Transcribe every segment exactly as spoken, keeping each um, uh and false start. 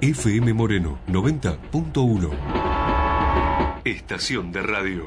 F M Moreno noventa punto uno. Estación de radio.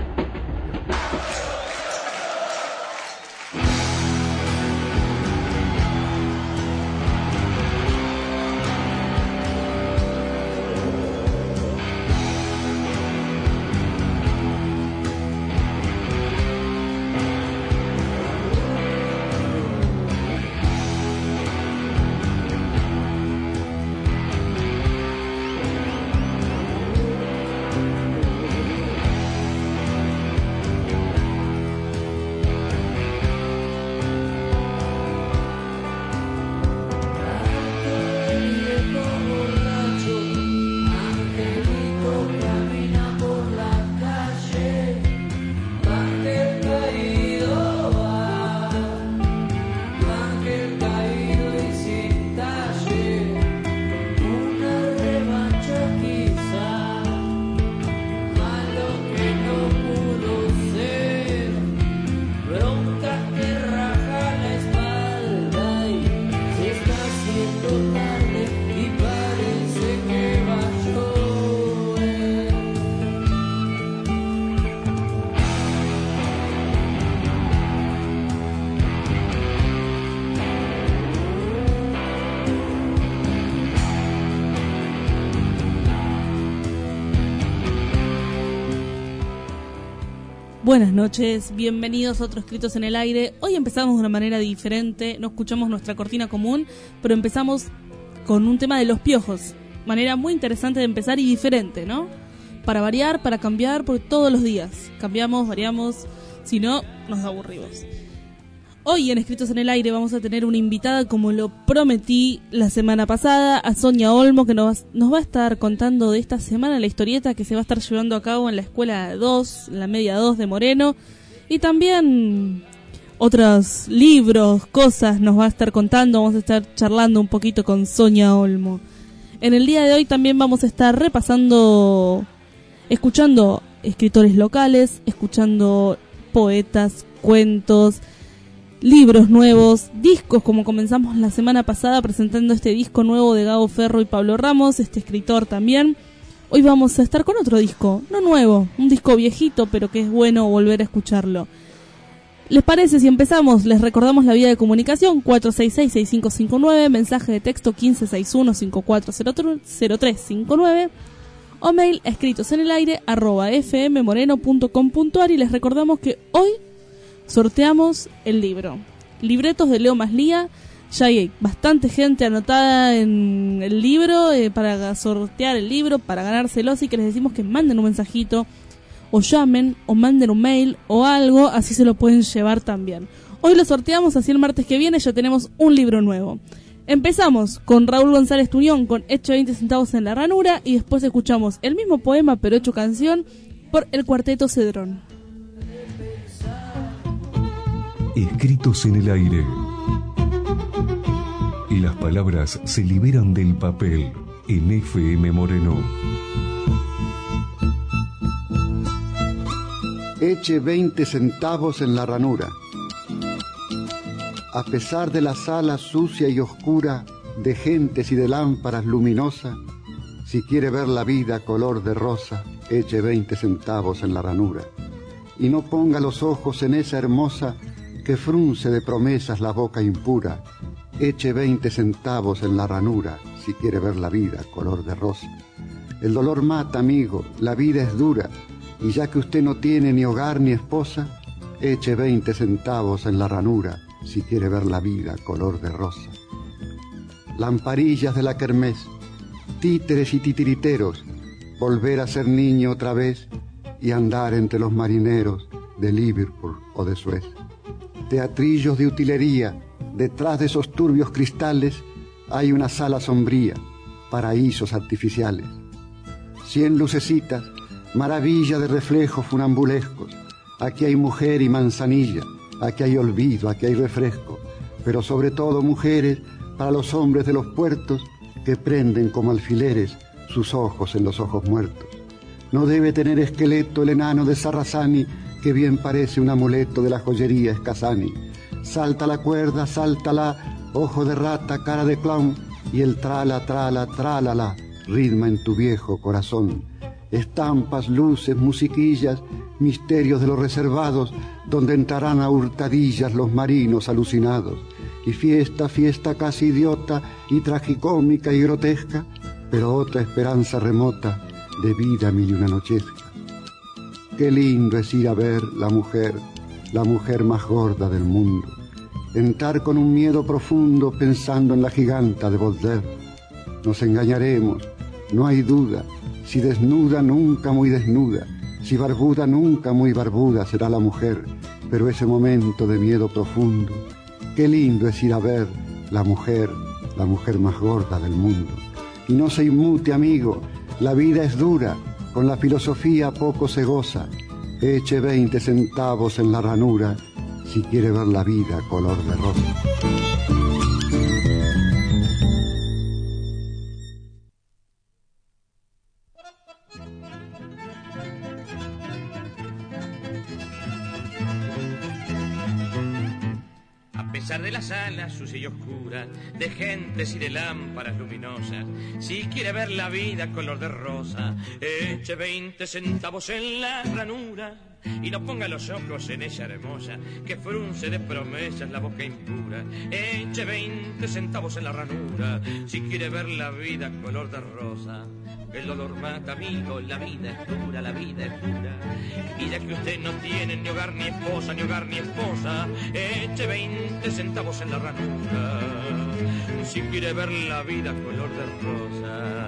Buenas noches, bienvenidos a otros Escritos en el Aire. Hoy empezamos de una manera diferente, no escuchamos nuestra cortina común, pero empezamos con un tema de los piojos. Manera muy interesante de empezar y diferente, ¿no? Para variar, para cambiar, porque todos los días cambiamos, variamos, si no, nos aburrimos. Hoy en Escritos en el Aire vamos a tener una invitada, como lo prometí la semana pasada, a Sonia Olmo, que nos, nos va a estar contando de esta semana la historieta que se va a estar llevando a cabo en la Escuela dos, la Media dos de Moreno, y también otros libros, cosas nos va a estar contando, vamos a estar charlando un poquito con Sonia Olmo. En el día de hoy también vamos a estar repasando, escuchando escritores locales, escuchando poetas, cuentos, libros nuevos, discos, como comenzamos la semana pasada presentando este disco nuevo de Gabo Ferro y Pablo Ramos, este escritor también. Hoy vamos a estar con otro disco, no nuevo, un disco viejito, pero que es bueno volver a escucharlo. ¿Les parece si empezamos? Les recordamos la vía de comunicación cuatro seis seis, seis cinco cinco nueve, mensaje de texto quince sesenta y uno, cincuenta y cuatro cero tres cincuenta y nueve o mail escritos en el aire arroba fmmoreno punto com punto a r, y les recordamos que hoy sorteamos el libro Libretos de Leo Maslía. Ya hay bastante gente anotada en el libro eh, para sortear el libro, para ganárselo, así que les decimos que manden un mensajito o llamen o manden un mail o algo, así se lo pueden llevar también. Hoy lo sorteamos, así el martes que viene ya tenemos un libro nuevo. Empezamos con Raúl González Tuñón con Eche veinte centavos en la ranura, y después escuchamos el mismo poema pero hecho canción por el Cuarteto Cedrón. Escritos en el aire. Y las palabras se liberan del papel en F M Moreno. Eche veinte centavos en la ranura. A pesar de la sala sucia y oscura, de gentes y de lámparas luminosas, si quiere ver la vida color de rosa, eche veinte centavos en la ranura. Y no ponga los ojos en esa hermosa que frunce de promesas la boca impura, eche veinte centavos en la ranura, si quiere ver la vida color de rosa. El dolor mata, amigo, la vida es dura, y ya que usted no tiene ni hogar ni esposa, eche veinte centavos en la ranura, si quiere ver la vida color de rosa. Lamparillas de la kermés, títeres y titiriteros, volver a ser niño otra vez y andar entre los marineros de Liverpool o de Suez. Teatrillos de utilería, detrás de esos turbios cristales hay una sala sombría, paraísos artificiales. Cien lucecitas, maravilla de reflejos funambulescos. Aquí hay mujer y manzanilla, aquí hay olvido, aquí hay refresco, pero sobre todo mujeres para los hombres de los puertos que prenden como alfileres sus ojos en los ojos muertos. No debe tener esqueleto el enano de Sarrazani, que bien parece un amuleto de la joyería Escasani. Salta la cuerda, sáltala, ojo de rata, cara de clown, y el trala, trala, trálala ritma en tu viejo corazón. Estampas, luces, musiquillas, misterios de los reservados, donde entrarán a hurtadillas los marinos alucinados. Y fiesta, fiesta casi idiota y tragicómica y grotesca, pero otra esperanza remota de vida mil y una nochesca. Qué lindo es ir a ver la mujer, la mujer más gorda del mundo, entrar con un miedo profundo pensando en la giganta de Baudelaire. Nos engañaremos, no hay duda, si desnuda nunca muy desnuda, si barbuda nunca muy barbuda será la mujer, pero ese momento de miedo profundo, qué lindo es ir a ver la mujer, la mujer más gorda del mundo. Y no se inmute, amigo, la vida es dura, con la filosofía poco se goza. Eche veinte centavos en la ranura si quiere ver la vida color de rosa. De la sala sucia y oscura, de gentes y de lámparas luminosas, si quiere ver la vida color de rosa, eche veinte centavos en la ranura y no ponga los ojos en ella hermosa que frunce de promesas la boca impura. Eche veinte centavos en la ranura si quiere ver la vida color de rosa. El dolor mata, amigo, la vida es dura, la vida es dura. Y ya que usted no tiene ni hogar ni esposa, ni hogar ni esposa, eche veinte centavos en la ranura si quiere ver la vida color de rosa.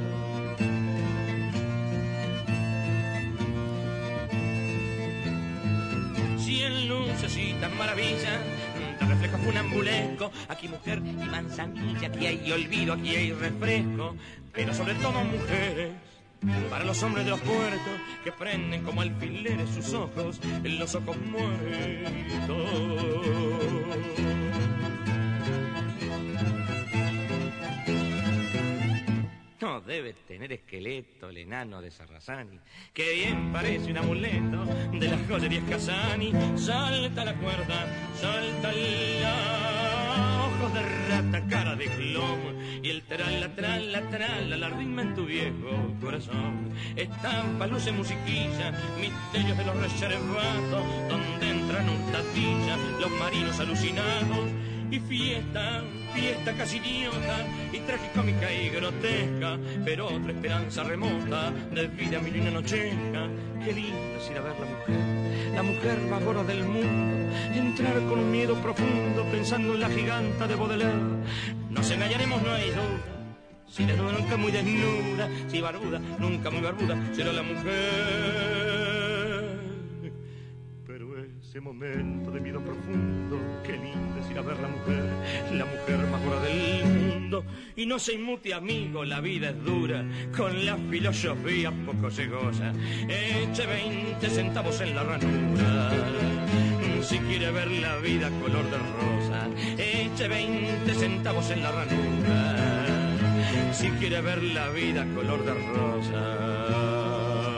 Si en lucecitas maravillas te refleja funambulesco, aquí mujer y manzanilla, aquí hay olvido, aquí hay refresco, pero sobre todo mujeres, para los hombres de los puertos que prenden como alfileres sus ojos en los ojos muertos. No debe tener esqueleto el enano de Sarrazani, que bien parece un amuleto de las joyerías Casani. Salta la cuerda, salta la ojos de rata, cara de globo, y el trala, trala, trala, la ritma en tu viejo corazón. Estampa, luce, musiquilla, misterios de los reservados, donde entran hurtadillas los marinos alucinados. Y fiesta, fiesta casi idiota y tragicómica y grotesca, pero otra esperanza remota de vida mil y una nochesca. Qué lindo es ir a ver la mujer, la mujer más gorda del mundo, entrar con un miedo profundo pensando en la giganta de Baudelaire. Nos engañaremos, no hay duda, si desnuda nunca muy desnuda, si barbuda nunca muy barbuda será la mujer. Ese momento de miedo profundo, qué lindo es ir a ver la mujer, la mujer más gorda del mundo. Y no se inmute, amigo, la vida es dura, con la filosofía poco se goza. Eche veinte centavos en la ranura si quiere ver la vida color de rosa. Eche veinte centavos en la ranura si quiere ver la vida color de rosa.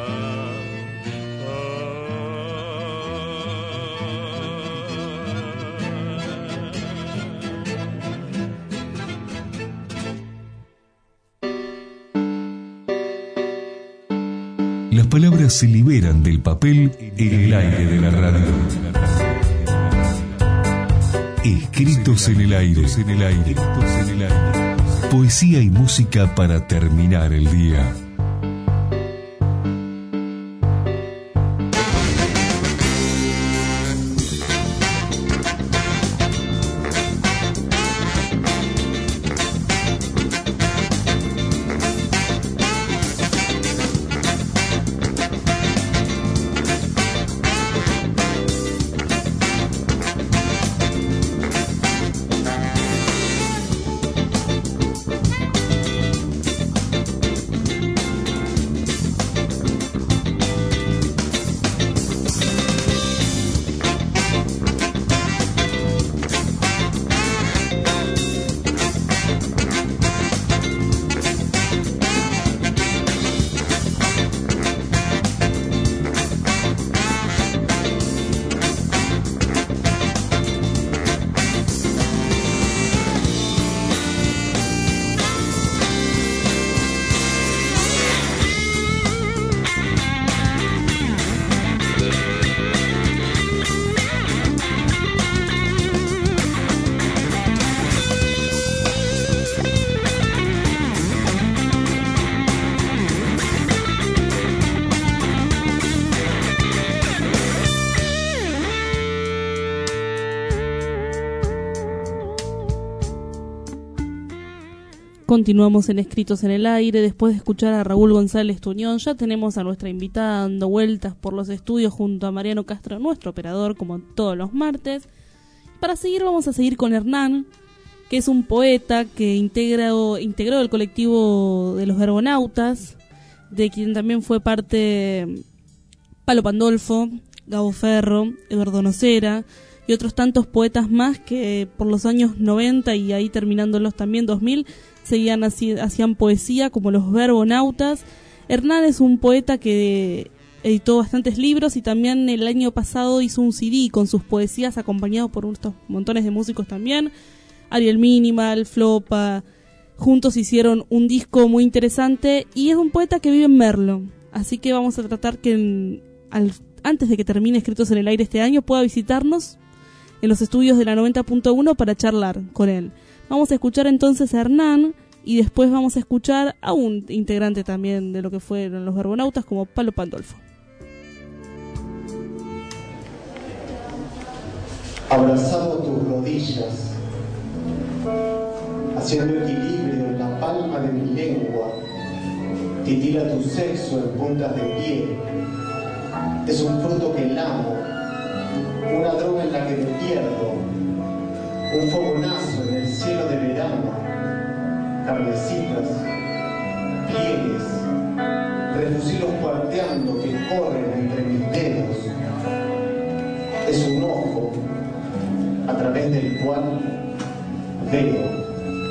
Las palabras se liberan del papel en el aire de la radio. Escritos en el aire, en el aire, en el aire. Poesía y música para terminar el día. Continuamos en Escritos en el Aire. Después de escuchar a Raúl González Tuñón, ya tenemos a nuestra invitada dando vueltas por los estudios junto a Mariano Castro, nuestro operador, como todos los martes. Para seguir, vamos a seguir con Hernán, que es un poeta que integró, integró el colectivo de los Verbonautas, de quien también fue parte Palo Pandolfo, Gabo Ferro, Eduardo Nocera y otros tantos poetas más que por los años noventa y ahí terminándolos también dos mil seguían así, hacían poesía como los Verbonautas. Hernán es un poeta que editó bastantes libros y también el año pasado hizo un C D con sus poesías acompañado por estos montones de músicos también. Ariel Minimal, Flopa, juntos hicieron un disco muy interesante y es un poeta que vive en Merlo. Así que vamos a tratar que en, al, antes de que termine Escritos en el Aire este año pueda visitarnos en los estudios de la noventa punto uno para charlar con él. Vamos a escuchar entonces a Hernán y después vamos a escuchar a un integrante también de lo que fueron los Verbonautas como Palo Pandolfo. Abrazado a tus rodillas, haciendo equilibrio en la palma de mi lengua, titila tu sexo en puntas de pie. Es un fruto que amo, una droga en la que me pierdo, un fogonazo en el cielo de verano, carnecitas, pliegues, refusilos cuarteando que corren entre mis dedos. Es un ojo a través del cual veo.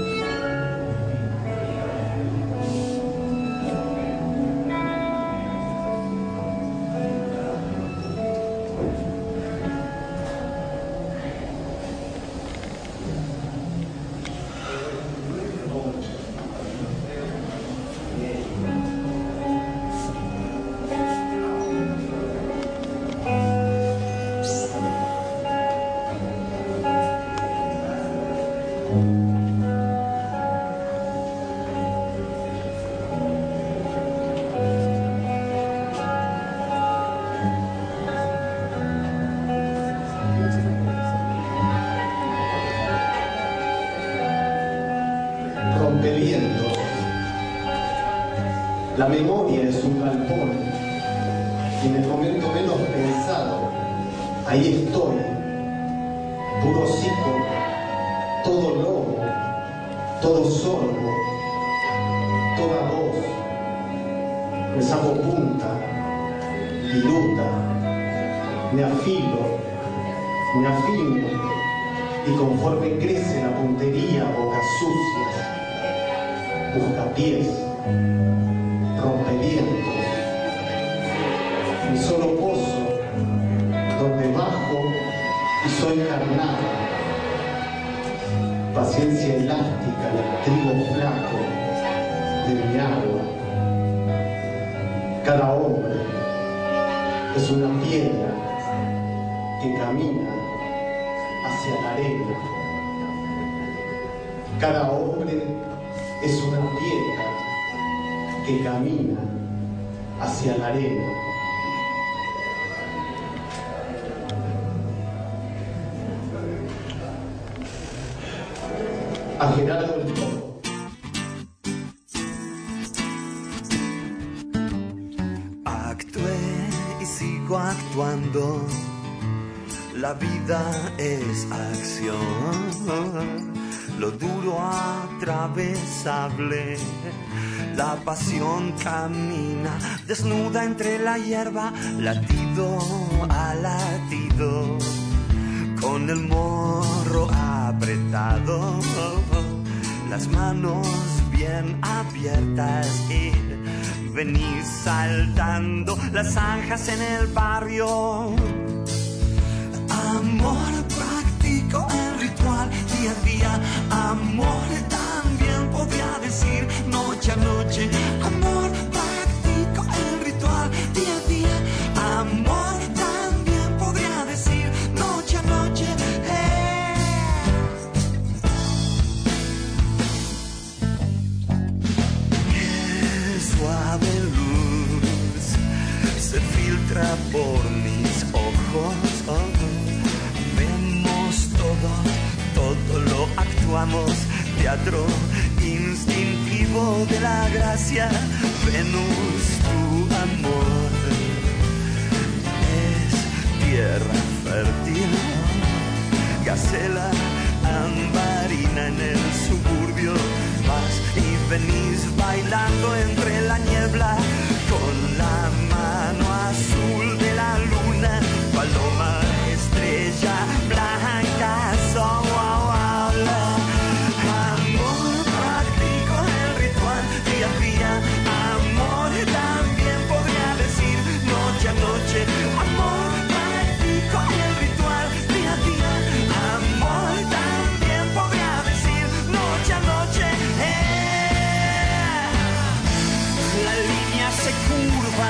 La memoria es un galpón y en el momento menos pensado, ahí estoy, puro hocico, todo lobo, todo sorbo, toda voz, me saco punta, viruta, me afilo, me afino y conforme crece la puntería, bocas sucias, buscapiés, rompevientos, mi solo pozo, donde bajo y soy carnada, paciencia elástica del trigo flaco de mi agua. Cada hombre es una piedra que camina hacia la arena. Cada hombre es una piedra que camina hacia la arena. A Gerardo el Toro. Actué y sigo actuando. La vida es acción. Lo duro atravesable. La pasión camina desnuda entre la hierba, latido a latido, con el morro apretado, las manos bien abiertas y venís saltando las zanjas en el barrio. Amor, practico el ritual día a día. Amor, también podría decir noche a noche. Amor, practico el ritual día a día. Amor, también podría decir noche a noche. Eh. Qué suave luz se filtra por mis ojos. Vemos todo, todo lo actuamos, teatro instintivo. motivo de la gracia, Venus, tu amor es tierra fértil, gacela ambarina en el suburbio, vas y venís bailando entre la niebla, con la mano azul de la luna, paloma, estrella blanca, so, wow, wow, amor, practico el ritual día a día, amor, también podría decir noche a noche, amor, practico el ritual día a día, amor, también podría decir noche a noche, eh. La línea se curva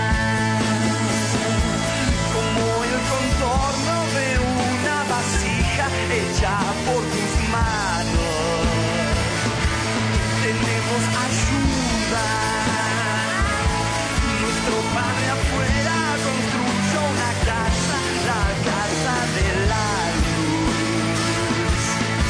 como el contorno de una vasija hecha por tus manos. Tenemos ayuda. Nuestro padre afuera construyó una casa, la casa de la luz.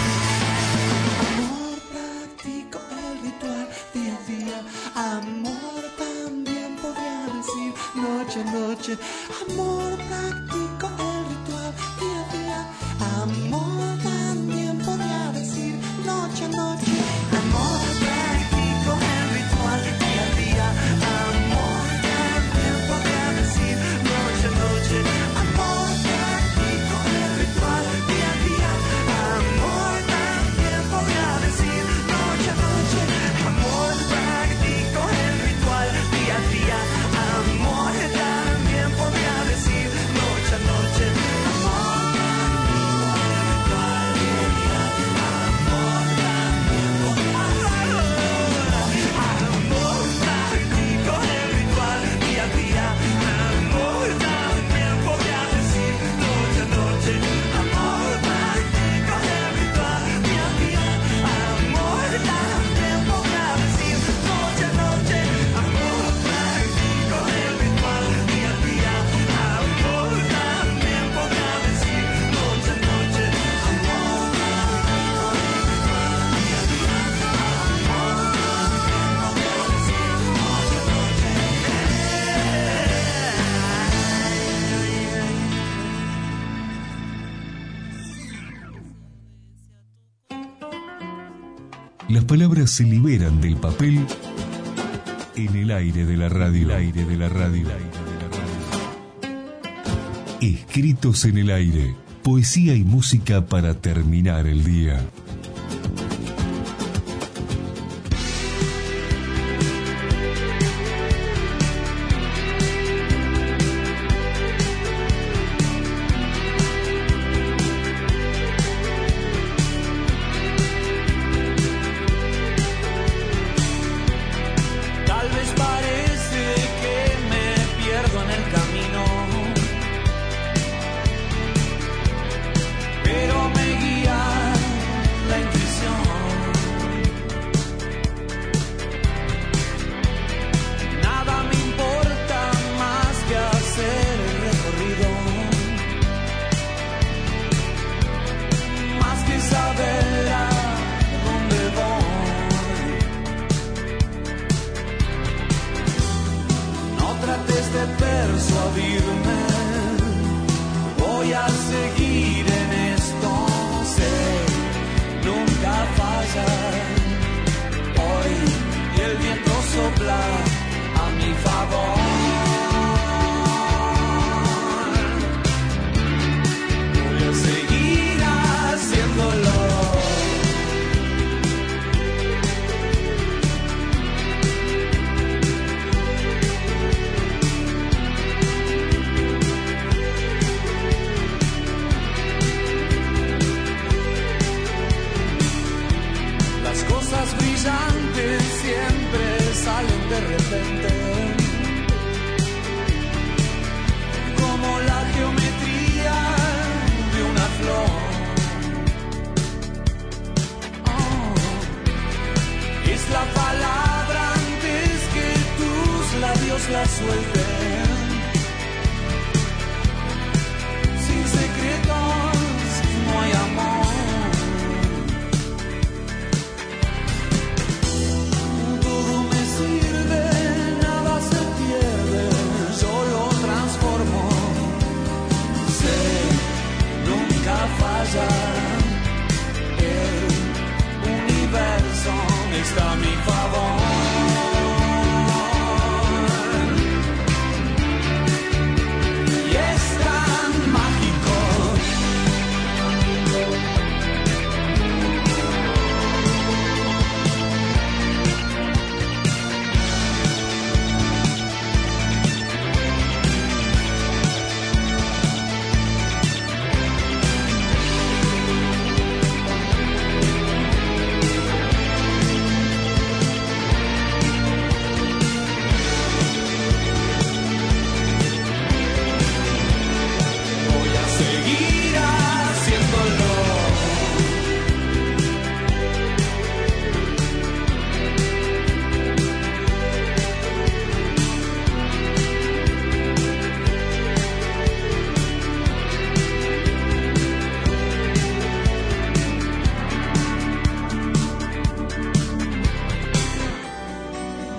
Amor, practico el ritual día a día. Amor, también podría decir noche a noche. Amor, practico el ritual día a día. Amor, también podría decir noche a noche. Amor, practico el ritual día a día. Amor, también podría decir noche a noche. Amor, practico el ritual día a día. Amor, también podría decir noche a noche. Amor, practico el ritual día a día. Amor, también podría decir noche a noche. Amor, practico el ritual día a día. Amor, también podría decir noche a noche. Amor, practico el ritual día a día. Amor, también podría decir noche a noche. Amor, practico el ritual día a día. Amor, también podría decir noche a noche. Amor, practico el ritual día a día. Amor, también podría decir noche a noche. Las palabras se liberan del papel en el aire de la radio. El aire de la radio. Escritos en el aire. Poesía y música para terminar el día. Tal vez parece que me pierdo en el camino, pero me guía la intuición. Nada me importa más que hacer el recorrido, más que saber a dónde voy. No trates de persuadirme, voy a seguir en esto, sé, nunca falla. Hoy y el viento sopla a mi favor. Voy a seguir haciéndolo. Las cosas brillantes siempre salen de repente, como la geometría de una flor. Oh, es la palabra antes que tus labios la suelten. Sin secretos no hay amor. Todo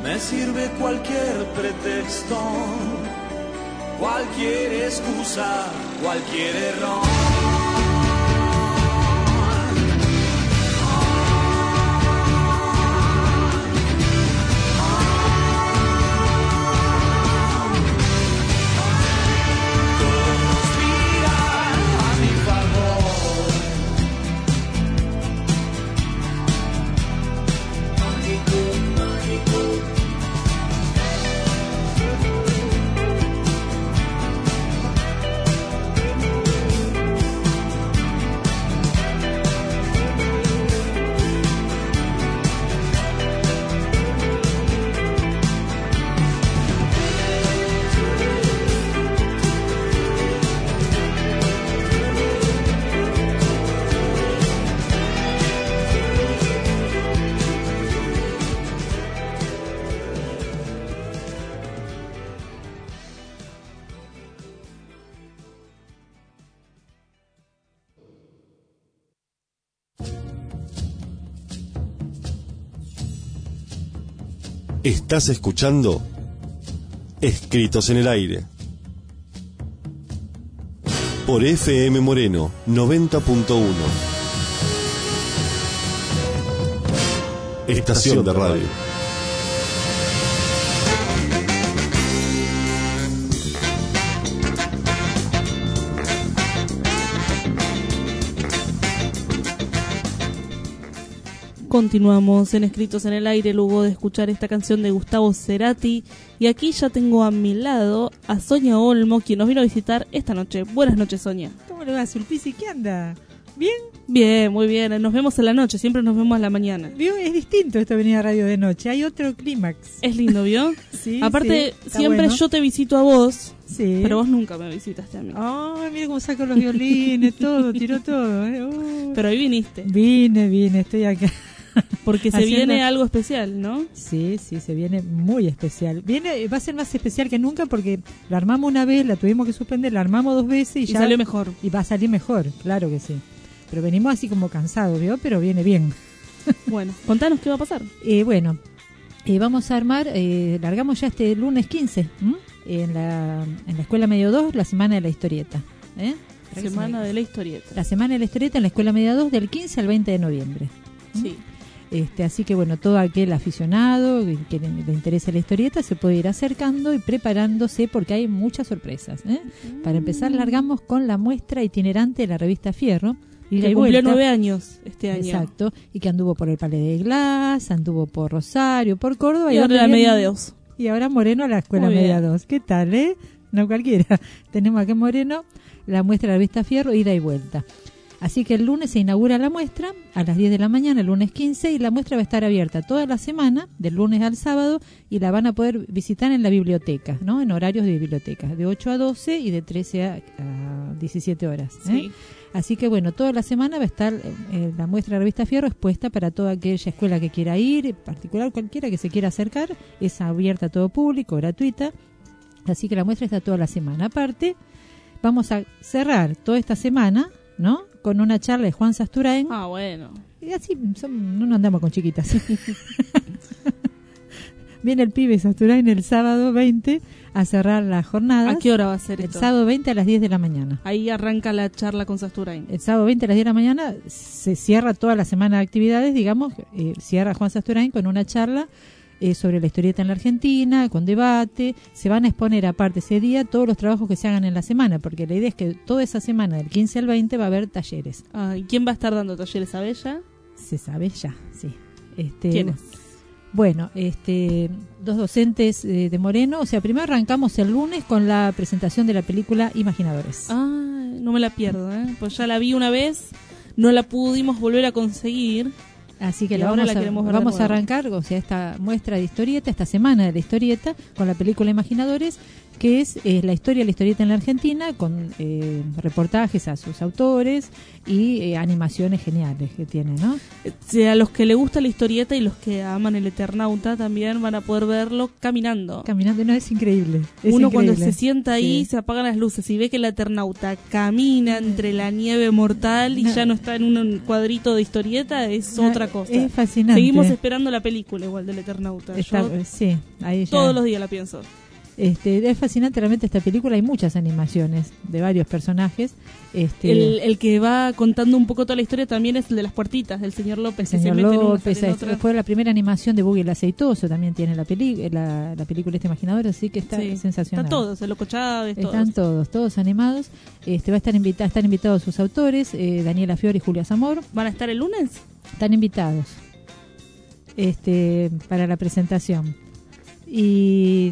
me sirve cualquier pretexto, cualquier excusa, cualquier error. Estás escuchando Escritos en el Aire por F M Moreno noventa punto uno. Estación de radio. Continuamos en Escritos en el Aire luego de escuchar esta canción de Gustavo Cerati, y aquí ya tengo a mi lado a Sonia Olmo, quien nos vino a visitar esta noche. Buenas noches, Sonia. ¿Cómo le va, Sulpici? ¿Qué anda? ¿Bien? Bien, muy bien. Nos vemos en la noche, siempre nos vemos a la mañana. ¿Vio? Es distinto esto de venir a radio de noche, hay otro clímax. Es lindo, ¿vio? Sí, aparte, sí, siempre bueno. Yo te visito a vos, sí. Pero vos nunca me visitaste a mí. Ay, mira cómo saco los violines, todo, tiró todo. ¿eh? Uh. Pero hoy viniste. Vine, vine, estoy acá. Porque se Haciendo... viene algo especial, ¿no? Sí, sí, se viene muy especial. Viene, va a ser más especial que nunca porque la armamos una vez, la tuvimos que suspender, la armamos dos veces y, y ya... salió mejor. Y va a salir mejor, claro que sí. Pero venimos así como cansados, ¿vio? Pero viene bien. Bueno, contanos qué va a pasar. Eh, bueno, eh, vamos a armar, eh, largamos ya este lunes quince, en la, en la Escuela Medio dos, la Semana de la Historieta. ¿eh? Semana de la Historieta. La Semana de la Historieta en la Escuela Medio dos del quince al veinte de noviembre. Sí. Este, así que bueno, todo aquel aficionado que le, le interese la historieta se puede ir acercando y preparándose porque hay muchas sorpresas. ¿eh? Mm. Para empezar, largamos con la muestra itinerante de la revista Fierro. Y que cumplió nueve años este año. Exacto, y que anduvo por el Palais de Glass, anduvo por Rosario, por Córdoba. Y, y ahora la Media dos. Y ahora Moreno a la Escuela Media dos. ¿Qué tal, eh? No cualquiera. Tenemos aquí en Moreno la muestra de la revista Fierro, ida y vuelta. Así que el lunes se inaugura la muestra a las diez de la mañana, el lunes quince, y la muestra va a estar abierta toda la semana, del lunes al sábado, y la van a poder visitar en la biblioteca, ¿no? En horarios de biblioteca, de ocho a doce y de trece a diecisiete horas. ¿eh? Sí. Así que bueno, toda la semana va a estar eh, la muestra de la revista Fierro expuesta para toda aquella escuela que quiera ir, en particular cualquiera que se quiera acercar, es abierta a todo público, gratuita, así que la muestra está toda la semana. Aparte, vamos a cerrar toda esta semana, ¿no? Con una charla de Juan Sasturain. Ah, bueno. Y así son, no nos andamos con chiquitas. Viene el pibe Sasturain el sábado veinte a cerrar la jornada. ¿A qué hora va a ser el esto? El sábado veinte a las diez de la mañana. Ahí arranca la charla con Sasturain. El sábado veinte a las diez de la mañana se cierra toda la semana de actividades, digamos, eh, cierra Juan Sasturain con una charla Eh, sobre la historieta en la Argentina, con debate. Se van a exponer aparte ese día todos los trabajos que se hagan en la semana, porque la idea es que toda esa semana, del quince al veinte, va a haber talleres. Ah, ¿y quién va a estar dando talleres? ¿Sabes ya? Se sabe ya, sí. Este, ¿Quiénes? Bueno, este, dos docentes eh, de Moreno. O sea, primero arrancamos el lunes con la presentación de la película Imaginadores. Ah, no me la pierdo, ¿eh? Pues ya la vi una vez, no la pudimos volver a conseguir. Así que y la ahora vamos, la a, queremos ver vamos de a nuevo. arrancar, o sea, esta muestra de historieta, esta semana de la historieta, con la película Imaginadores, que es eh, la historia, la historieta en la Argentina, con eh, reportajes a sus autores y eh, animaciones geniales que tiene, ¿no? Eh, a los que le gusta la historieta y los que aman el Eternauta también van a poder verlo caminando. Caminando, no, es increíble. Es Uno increíble. Cuando se sienta ahí, sí. se apagan las luces y ve que el Eternauta camina entre la nieve mortal y no. ya no está en un cuadrito de historieta, es no, otra cosa. Es fascinante. Seguimos esperando la película igual del Eternauta. Está, Yo sí, ahí ya. Todos los días la pienso. Este, es fascinante realmente esta película, hay muchas animaciones de varios personajes. Este, el, el que va contando un poco toda la historia también es el de las puertitas, del señor López. El señor que se López, mete en una, fue la primera animación de Buggy el Aceitoso, también tiene la, peli, la, la película Este Imaginador, así que está sí, sensacional. Están todos, el Loco Chávez, Están todos, todos, todos animados. Este, va a estar invita, están invitados sus autores, eh, Daniela Fiori y Julia Zamor. ¿Van a estar el lunes? Están invitados este, para la presentación. Y...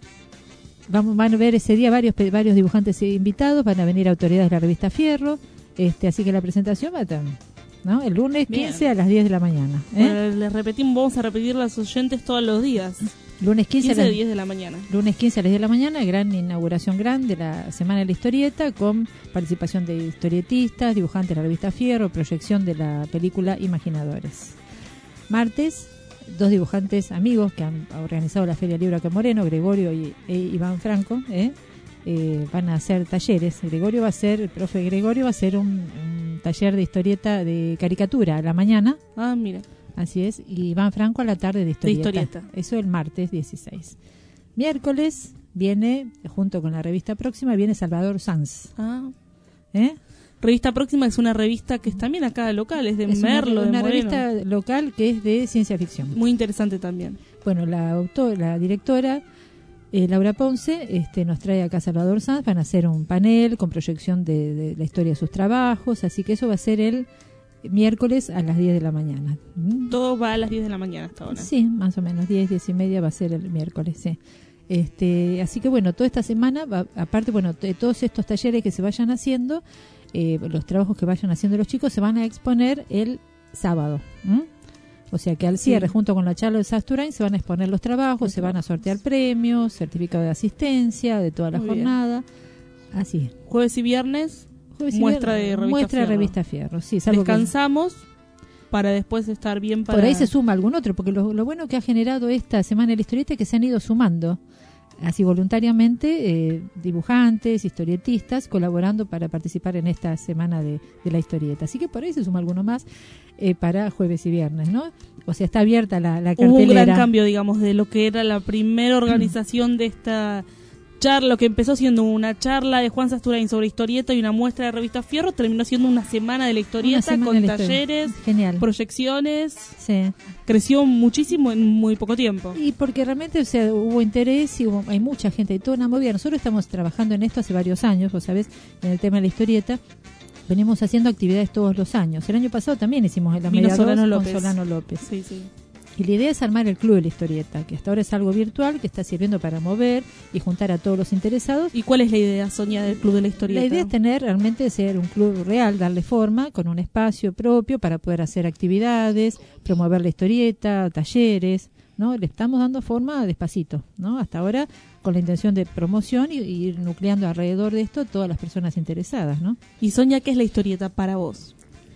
Vamos, van a ver ese día varios varios dibujantes invitados, van a venir autoridades de la revista Fierro, este, así que la presentación va a estar, ¿no? El lunes quince Bien. A las diez de la mañana. ¿eh? Bueno, les repetimos, vamos a repetir las oyentes todos los días. Lunes quince, quince a las diez de la mañana. Lunes quince a las diez de la mañana, gran inauguración grande de la Semana de la Historieta, con participación de historietistas, dibujantes de la revista Fierro, proyección de la película Imaginadores. Martes, dos dibujantes amigos que han organizado la Feria Libro acá en Moreno, Gregorio y e Iván Franco, ¿eh? Eh, van a hacer talleres. Gregorio va a ser, el profe Gregorio va a hacer un, un taller de historieta, de caricatura a la mañana. Ah, mira. Así es, y Iván Franco a la tarde de historieta. De historieta. Eso el martes dieciséis. Miércoles viene, junto con la revista Próxima, viene Salvador Sanz. Ah. ¿Eh? Revista Próxima es una revista que es también acá local, es de es Merlo, una, una de Moreno. revista local que es de ciencia ficción. Muy interesante también. Bueno, la autora, la directora eh, Laura Ponce este, nos trae acá a Salvador Sanz, van a hacer un panel con proyección de, de la historia de sus trabajos, así que eso va a ser el miércoles a las diez de la mañana. Todo va a las diez de la mañana hasta ahora. Sí, más o menos, diez, diez y media va a ser el miércoles, sí. Este, así que bueno, toda esta semana, va, aparte, bueno, de todos estos talleres que se vayan haciendo, Eh, los trabajos que vayan haciendo los chicos se van a exponer el sábado. ¿m? O sea que al cierre, sí. junto con la charla de Sasturain, se van a exponer los trabajos, sí. se van a sortear premios, certificado de asistencia de toda la Muy jornada. Bien. Así es. Jueves y viernes, Jueves y muestra viernes, de revista muestra Fierro. revista Fierro. Sí, descansamos que... para después estar bien para... Por ahí se suma algún otro, porque lo, lo bueno que ha generado esta Semana de la Historieta es que se han ido sumando así voluntariamente eh, dibujantes, historietistas colaborando para participar en esta semana de, de la historieta, así que por ahí se suma alguno más eh, para jueves y viernes, ¿no? O sea, está abierta la, la cartelera. Hubo un gran cambio, digamos, de lo que era la primera organización de esta charla, lo que empezó siendo una charla de Juan Sasturain sobre historieta y una muestra de revista Fierro, terminó siendo una semana de la historieta con la talleres, Genial. proyecciones. Sí. Creció muchísimo en muy poco tiempo. Y porque realmente, o sea, hubo interés y hubo, hay mucha gente, toda una movida. Nosotros estamos trabajando en esto hace varios años, vos sabés, en el tema de la historieta. Venimos haciendo actividades todos los años. El año pasado también hicimos el Vino Solano con López. Solano López. Sí, sí. Y la idea es armar el Club de la Historieta, que hasta ahora es algo virtual, que está sirviendo para mover y juntar a todos los interesados. ¿Y cuál es la idea, Sonia, del Club de la Historieta? La idea es tener, realmente, ser un club real, darle forma, con un espacio propio para poder hacer actividades, promover la historieta, talleres, ¿no? Le estamos dando forma despacito, ¿no? Hasta ahora con la intención de promoción y, y ir nucleando alrededor de esto todas las personas interesadas, ¿no? Y Sonia, ¿qué es la historieta para vos?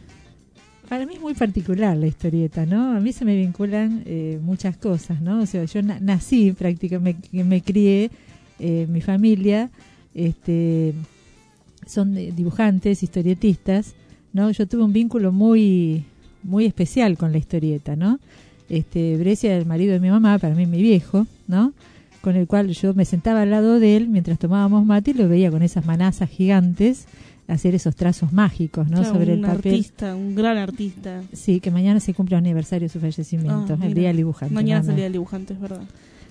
Para mí es muy particular la historieta, ¿no? A mí se me vinculan eh, muchas cosas, ¿no? O sea, yo na- nací prácticamente, me, me crié, eh, mi familia, este, son dibujantes, historietistas, ¿no? Yo tuve un vínculo muy, muy especial con la historieta, ¿no? Este, Brescia, el marido de mi mamá, para mí mi viejo, ¿no? Con el cual yo me sentaba al lado de él mientras tomábamos mate y lo veía con esas manazas gigantes hacer esos trazos mágicos, ¿no? Claro, sobre un el papel. artista, un gran artista. Sí, que mañana se cumple el aniversario de su fallecimiento, Ah, el día del dibujante. Mañana es nada el más. día del dibujante, es verdad.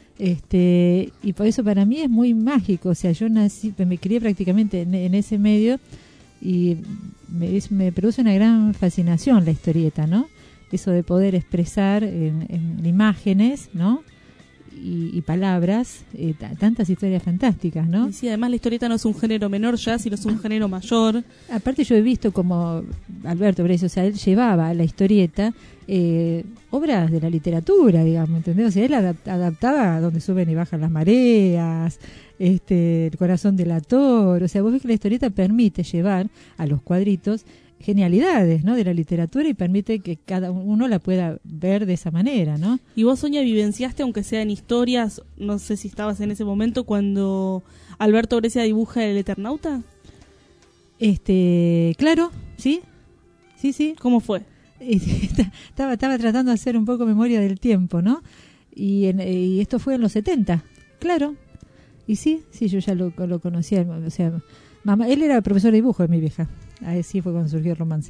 Este, y por eso para mí es muy mágico, o sea, yo nací, me crié prácticamente en, en ese medio y me, es- me produce una gran fascinación la historieta, ¿no? Eso de poder expresar en, en imágenes, ¿no? y, y palabras, eh, t- tantas historias fantásticas, ¿no? Y sí, además la historieta no es un género menor ya, sino es un género mayor. Aparte yo he visto como Alberto Breccia, o sea, él llevaba a la historieta eh, obras de la literatura, digamos, ¿entendés? O sea, él adap- adaptaba a donde suben y bajan las mareas, este, El corazón del ator, o sea, vos ves que la historieta permite llevar a los cuadritos genialidades, ¿no?, de la literatura y permite que cada uno la pueda ver de esa manera, ¿no? Y vos, Sonia, vivenciaste, aunque sea en historias, no sé si estabas en ese momento, cuando Alberto Breccia dibuja El Eternauta. Este, claro, sí, sí, sí. ¿Cómo fue? Estaba, estaba tratando de hacer un poco memoria del tiempo, ¿no? Y, en, y esto fue en los setenta, claro. Y sí, sí, yo ya lo, lo conocía, o sea, mamá, él era profesor de dibujo de mi vieja. Ahí sí fue cuando surgió el romance.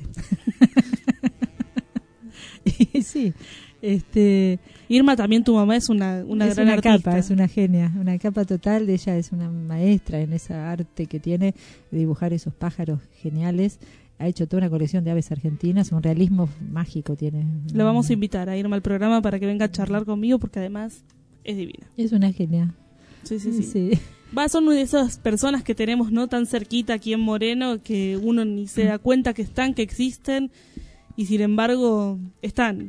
Y sí, este... Irma, también tu mamá es una, una es gran una artista. capa, es una genia, una capa total. De ella es una maestra en esa arte que tiene de dibujar esos pájaros geniales. Ha hecho toda una colección de aves argentinas, un realismo mágico tiene. La vamos a invitar a Irma al programa para que venga a charlar conmigo, porque además es divina. Es una genia. Sí, sí, sí. sí. Va, son una de esas personas que tenemos no tan cerquita aquí en Moreno, que uno ni se da cuenta que están, que existen, y sin embargo están.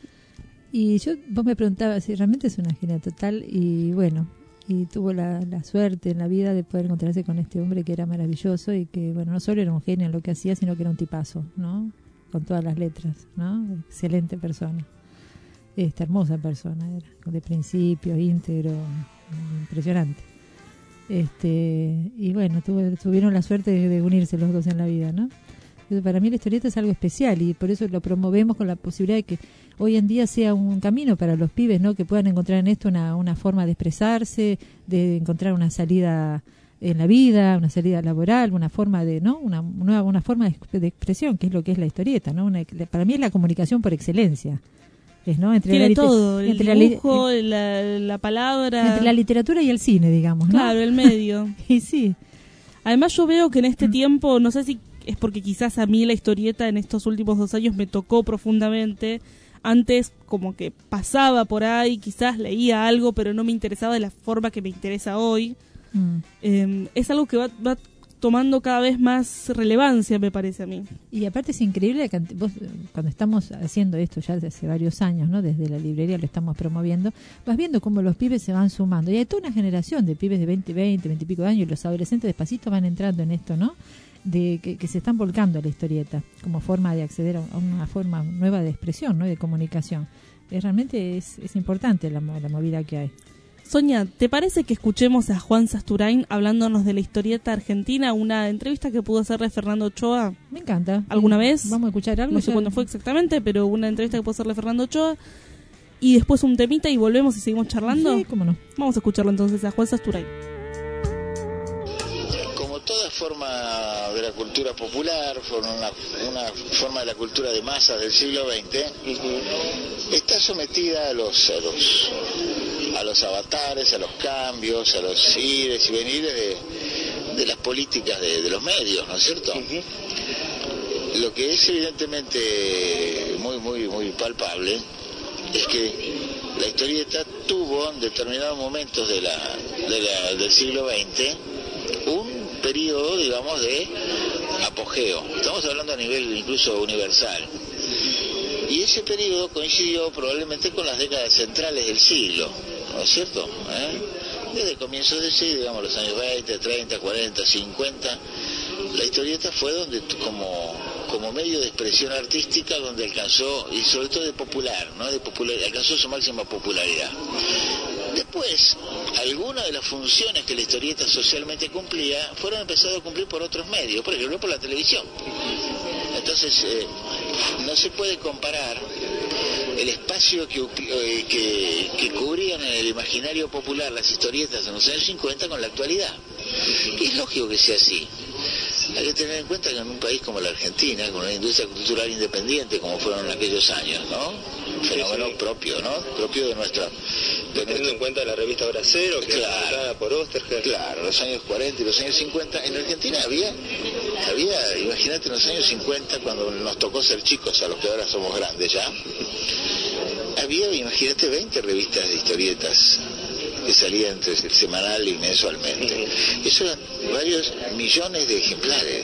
Y yo, vos me preguntabas si realmente es una genia total, y bueno, y tuvo la, la suerte en la vida de poder encontrarse con este hombre que era maravilloso y que, bueno, no solo era un genio en lo que hacía, sino que era un tipazo, ¿no? Con todas las letras, ¿no? Excelente persona. Esta hermosa persona era, de principio, íntegro, impresionante. Este, y bueno, tuvo, tuvieron la suerte de, de unirse los dos en la vida, ¿no? Entonces, para mí la historieta es algo especial y por eso lo promovemos con la posibilidad de que hoy en día sea un camino para los pibes, ¿no? Que puedan encontrar en esto una, una forma de expresarse, de encontrar una salida en la vida, una salida laboral, una forma de, ¿no? Una nueva, una forma de, de expresión, que es lo que es la historieta, ¿no? Una, para mí es la comunicación por excelencia. Es, ¿no? Entre Tiene la, todo, el entre dibujo, la, la, la palabra. Entre la literatura y el cine, digamos, ¿no? Claro, el medio. Y sí. Además yo veo que en este mm. tiempo, no sé si es porque quizás a mí la historieta en estos últimos dos años me tocó profundamente. Antes como que pasaba por ahí, quizás leía algo, pero no me interesaba de la forma que me interesa hoy. Mm. Eh, es algo que va, va tomando cada vez más relevancia, me parece a mí. Y aparte es increíble que vos, cuando estamos haciendo esto ya desde hace varios años, ¿no? Desde la librería lo estamos promoviendo, vas viendo cómo los pibes se van sumando. Y hay toda una generación de pibes de veinte, veinte, veinte y pico de años, y los adolescentes despacito van entrando en esto, ¿no? De que, que se están volcando a la historieta como forma de acceder a una forma nueva de expresión, ¿no? De comunicación. Es, realmente es, es importante la, la movida que hay. Sonia, ¿te parece que escuchemos a Juan Sasturain hablándonos de la historieta argentina? Una entrevista que pudo hacerle Fernando Ochoa. Me encanta. ¿Alguna vez? Vamos a escuchar algo. No sé cuándo fue exactamente, pero una entrevista que pudo hacerle Fernando Ochoa. Y después un temita y volvemos y seguimos charlando. Sí, cómo no. Vamos a escucharlo entonces a Juan Sasturain. Como toda forma de la cultura popular, una, una forma de la cultura de masas del siglo veinte, uh-huh. está sometida a los, a los a los avatares, a los cambios, a los ires y venires de, de las políticas de, de los medios, ¿no es cierto? Uh-huh. Lo que es evidentemente muy muy muy palpable es que la historieta tuvo en determinados momentos de la, de la del siglo veinte un periodo, digamos, de apogeo. Estamos hablando a nivel incluso universal. Y ese periodo coincidió probablemente con las décadas centrales del siglo, ¿no es cierto? ¿Eh? Desde comienzos del siglo, digamos, los años veinte, treinta, cuarenta, cincuenta, la historieta fue donde, como, como medio de expresión artística, donde alcanzó, y sobre todo de popular, ¿no? De popular, alcanzó su máxima popularidad. Después, algunas de las funciones que la historieta socialmente cumplía fueron empezadas a cumplir por otros medios, por ejemplo por la televisión. Entonces, eh, no se puede comparar el espacio que, eh, que, que cubrían en el imaginario popular las historietas en los años cincuenta con la actualidad. Y es lógico que sea así. Hay que tener en cuenta que en un país como la Argentina, con una industria cultural independiente como fueron en aquellos años, ¿no? Un fenómeno sí, sí. propio, ¿no? Propio de nuestra... De Teniendo nuestro... en cuenta la revista Bracero, que claro, era por Osterger. Claro, los años cuarenta y los años cincuenta. En Argentina había, había, imagínate en los años cincuenta, cuando nos tocó ser chicos, a los que ahora somos grandes ya, había, imagínate, veinte revistas de historietas que salía entre semanal y mensualmente. Eso eran varios millones de ejemplares.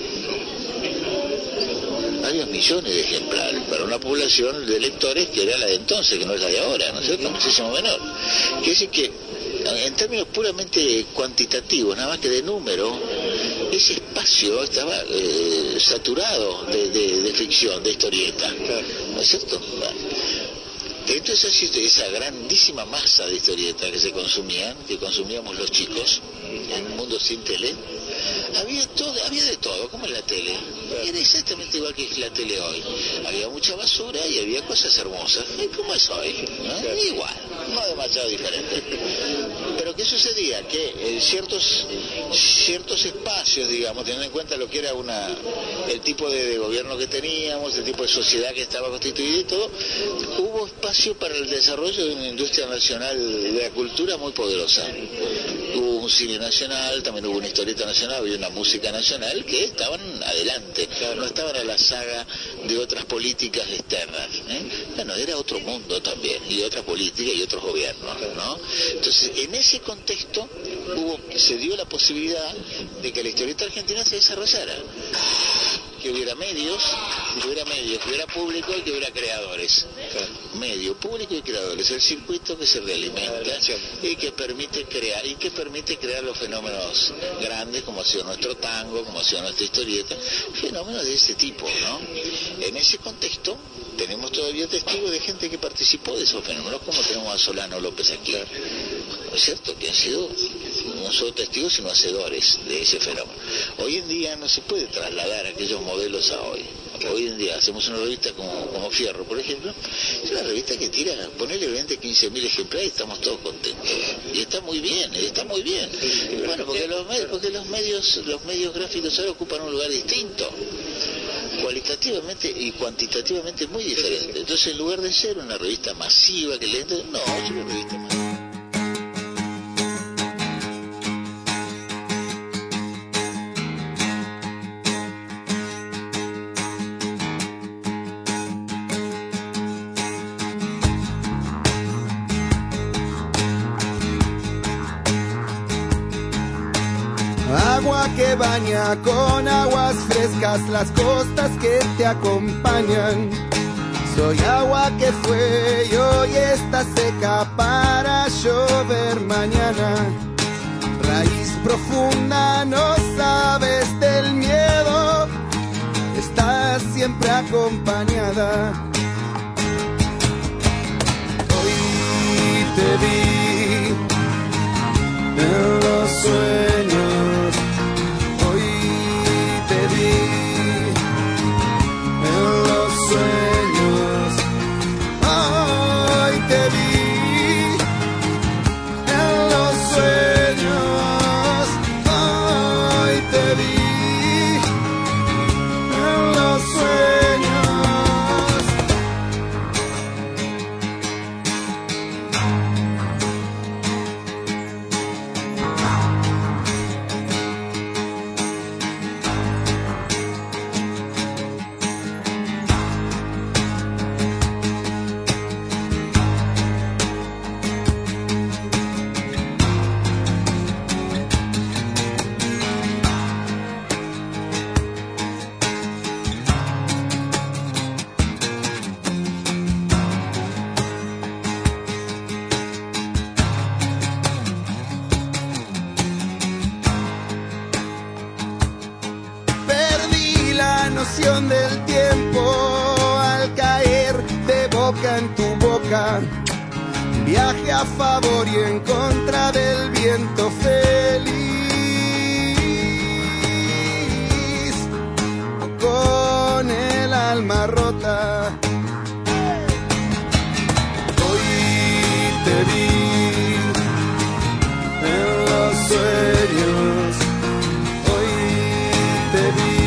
Varios millones de ejemplares para una población de lectores que era la de entonces, que no es la de ahora, ¿no es cierto? Muchísimo menor. Quiere decir que en términos puramente cuantitativos, nada más que de número, ese espacio estaba eh, saturado de, de, de ficción, de historieta, ¿no es cierto? Dentro de esa, esa grandísima masa de historietas que se consumían, que consumíamos los chicos, en un mundo sin tele, había todo, había de todo, como en la tele. Era exactamente igual que la tele hoy. Había mucha basura y había cosas hermosas. ¿Cómo es hoy? ¿No? Igual, no demasiado diferente. Pero ¿qué sucedía? Que en ciertos ciertos espacios, digamos, teniendo en cuenta lo que era una el tipo de, de gobierno que teníamos, el tipo de sociedad que estaba constituida y todo, hubo espacio para el desarrollo de una industria nacional de la cultura muy poderosa. Hubo un cine nacional, también hubo una historieta nacional, había una música nacional que estaban adelante, no estaban a la saga de otras políticas externas, ¿eh? Bueno, era otro mundo también, y otra política y otros gobiernos, ¿no? Entonces, en ese contexto hubo, se dio la posibilidad de que la historieta argentina se desarrollara, que hubiera medios, que hubiera medios, que hubiera público y que hubiera creadores. Medio, público y creadores, el circuito que se realimenta y que permite crear, y que permite crear los fenómenos grandes como ha sido nuestro tango, como ha sido nuestra historieta, fenómenos de ese tipo, ¿no? En ese contexto tenemos todavía testigos de gente que participó de esos fenómenos, como tenemos a Solano López aquí, ¿no es cierto? Que han sido no solo testigos sino hacedores de ese fenómeno. Hoy en día no se puede trasladar aquellos modelos a hoy. Hoy en día hacemos una revista como, como Fierro, por ejemplo, es una revista que tira, ponele veinte, quince mil ejemplares y estamos todos contentos. Y está muy bien, está muy bien. Bueno, porque los, porque los medios los medios gráficos ahora ocupan un lugar distinto, cualitativamente y cuantitativamente muy diferente. Entonces, en lugar de ser una revista masiva que lee, no, es una revista masiva. Agua que baña con aguas frescas las costas que te acompañan. Soy agua que fue y hoy está seca para llover mañana. Raíz profunda, no sabes del miedo, estás siempre acompañada. Hoy te vi en los sueños, hoy te vi en los sueños, hoy te vi en los sueños, hoy te vi en los sueños. Del tiempo al caer de boca en tu boca, viaje a favor y en contra del viento feliz, con el alma rota. Hoy te vi en los sueños, hoy te vi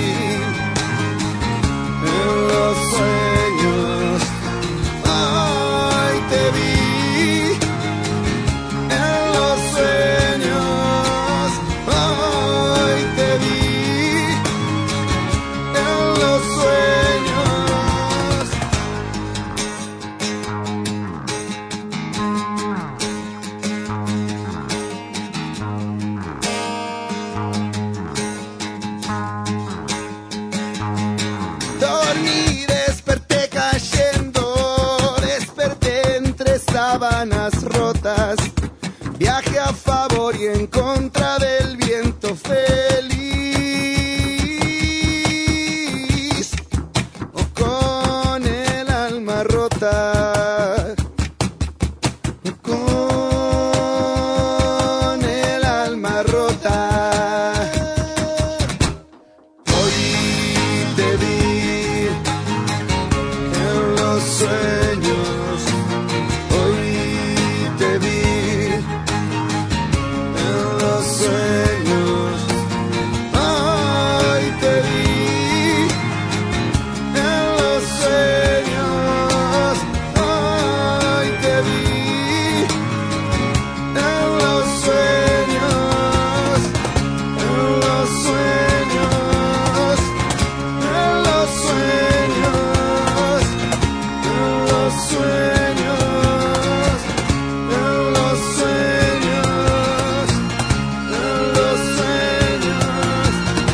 en los sueños, hoy te vi en los sueños, hoy te vi en los sueños. favor y en contra del viento feliz, o con el alma rota, o con el alma rota. Hoy te vi en los sueños, hoy te vi en los sueños, hoy te vi en los sueños, hoy te vi en los sueños, en los sueños, en los sueños, en los sueños, en los sueños, en los sueños.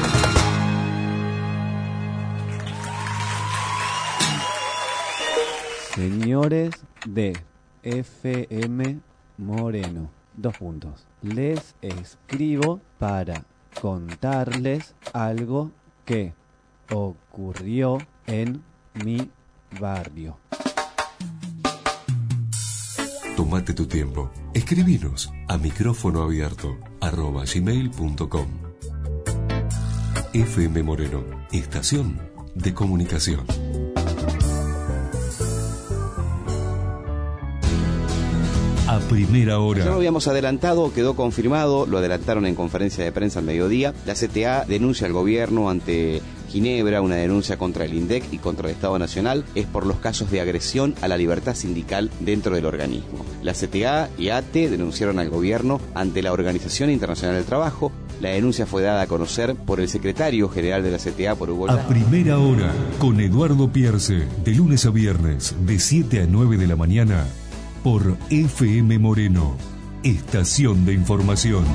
Señores de F M Moreno, dos puntos. Les escribo para contarles algo que ocurrió en mi barrio. Tómate tu tiempo. Escribinos a micrófono abierto arroba gmail punto com. F M Moreno, estación de comunicación. A primera hora. Ya lo habíamos adelantado, quedó confirmado, lo adelantaron en conferencia de prensa al mediodía. La C T A denuncia al gobierno ante Ginebra, una denuncia contra el INDEC y contra el Estado Nacional, es por los casos de agresión a la libertad sindical dentro del organismo. La C T A y A T E denunciaron al gobierno ante la Organización Internacional del Trabajo. La denuncia fue dada a conocer por el secretario general de la C T A, por Hugo A Llano. primera hora, con Eduardo Pierce, de lunes a viernes, de siete a nueve de la mañana, por F M Moreno, estación de información.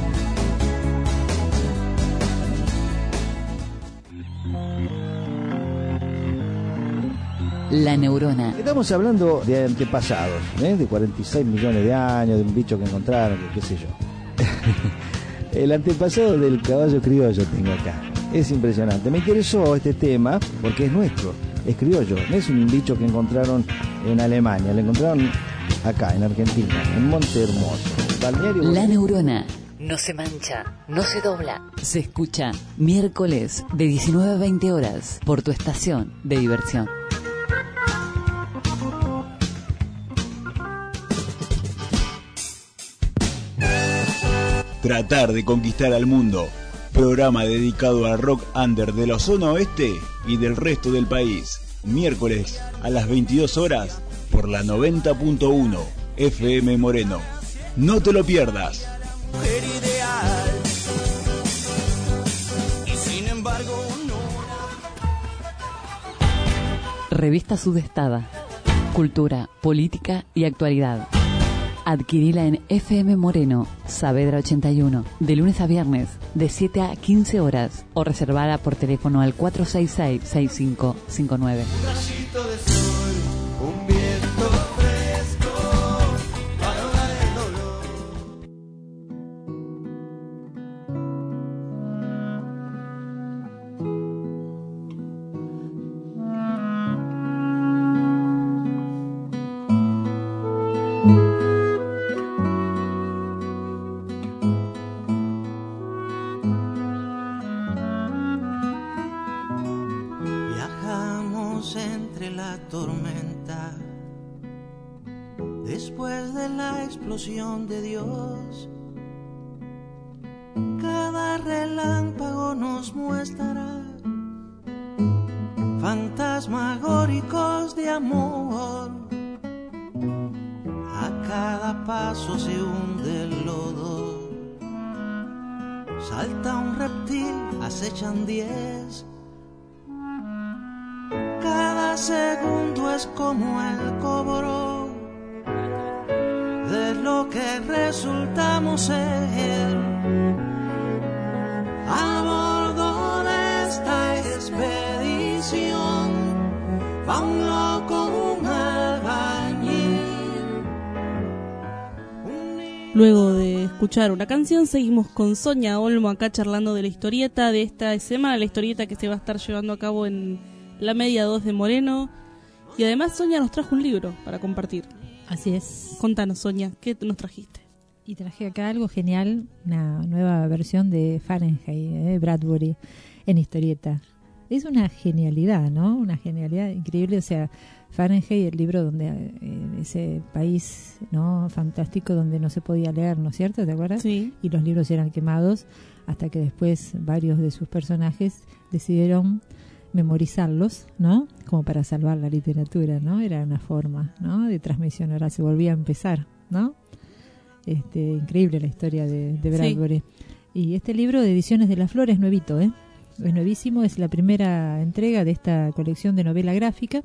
La neurona. Estamos hablando de antepasados, ¿eh? De cuarenta y seis millones de años, de un bicho que encontraron, que qué sé yo. El antepasado del caballo criollo tengo acá. Es impresionante. Me interesó este tema porque es nuestro, es criollo. No es un bicho que encontraron en Alemania, lo encontraron acá, en Argentina, en Monte Hermoso. Balneario. La neurona no se mancha, no se dobla. Se escucha miércoles de diecinueve a veinte horas por tu estación de diversión. Tratar de conquistar al mundo. Programa dedicado al rock under de la zona oeste y del resto del país. Miércoles a las veintidós horas por la noventa punto uno F M Moreno. No te lo pierdas. Mujer ideal, y sin embargo no. Revista Sudestada. Cultura, política y actualidad. Adquirila en F M Moreno, Saavedra ochenta y uno, de lunes a viernes, de siete a quince horas, o reservada por teléfono al cuatro seis seis, seis cinco cinco nueve. Un rayito de sol, un viento fresco, palabra de dolor. Viajamos entre la tormenta, después de la explosión de Dios. Cada relámpago nos muestra fantasmagóricos de amor. A cada paso se hunde el lodo, salta un reptil, acechan diez. Cada segundo es como el cobro de lo que resultamos ser. A bordo de esta expedición va un loco, un albañil. Luego de escuchar una canción, seguimos con Sonia Olmo acá charlando de la historieta de esta semana, la historieta que se va a estar llevando a cabo en la media dos de Moreno. Y además Sonia nos trajo un libro para compartir. Así es. Contanos, Sonia, ¿qué nos trajiste? Y traje acá algo genial, una nueva versión de Fahrenheit, eh, Bradbury, en historieta. Es una genialidad, ¿no? Una genialidad increíble, o sea, Fahrenheit, el libro donde eh, ese país, ¿no? Fantástico donde no se podía leer, ¿no es cierto? ¿Te acuerdas? Sí. Y los libros eran quemados hasta que después varios de sus personajes decidieron memorizarlos, ¿no? Como para salvar la literatura, ¿no? Era una forma, ¿no? De transmisión. Ahora se volvía a empezar, ¿no? Este, increíble la historia de, de Bradbury. Sí. Y este libro de Ediciones de la Flor es nuevito, ¿eh? Es nuevísimo, es la primera entrega de esta colección de novela gráfica.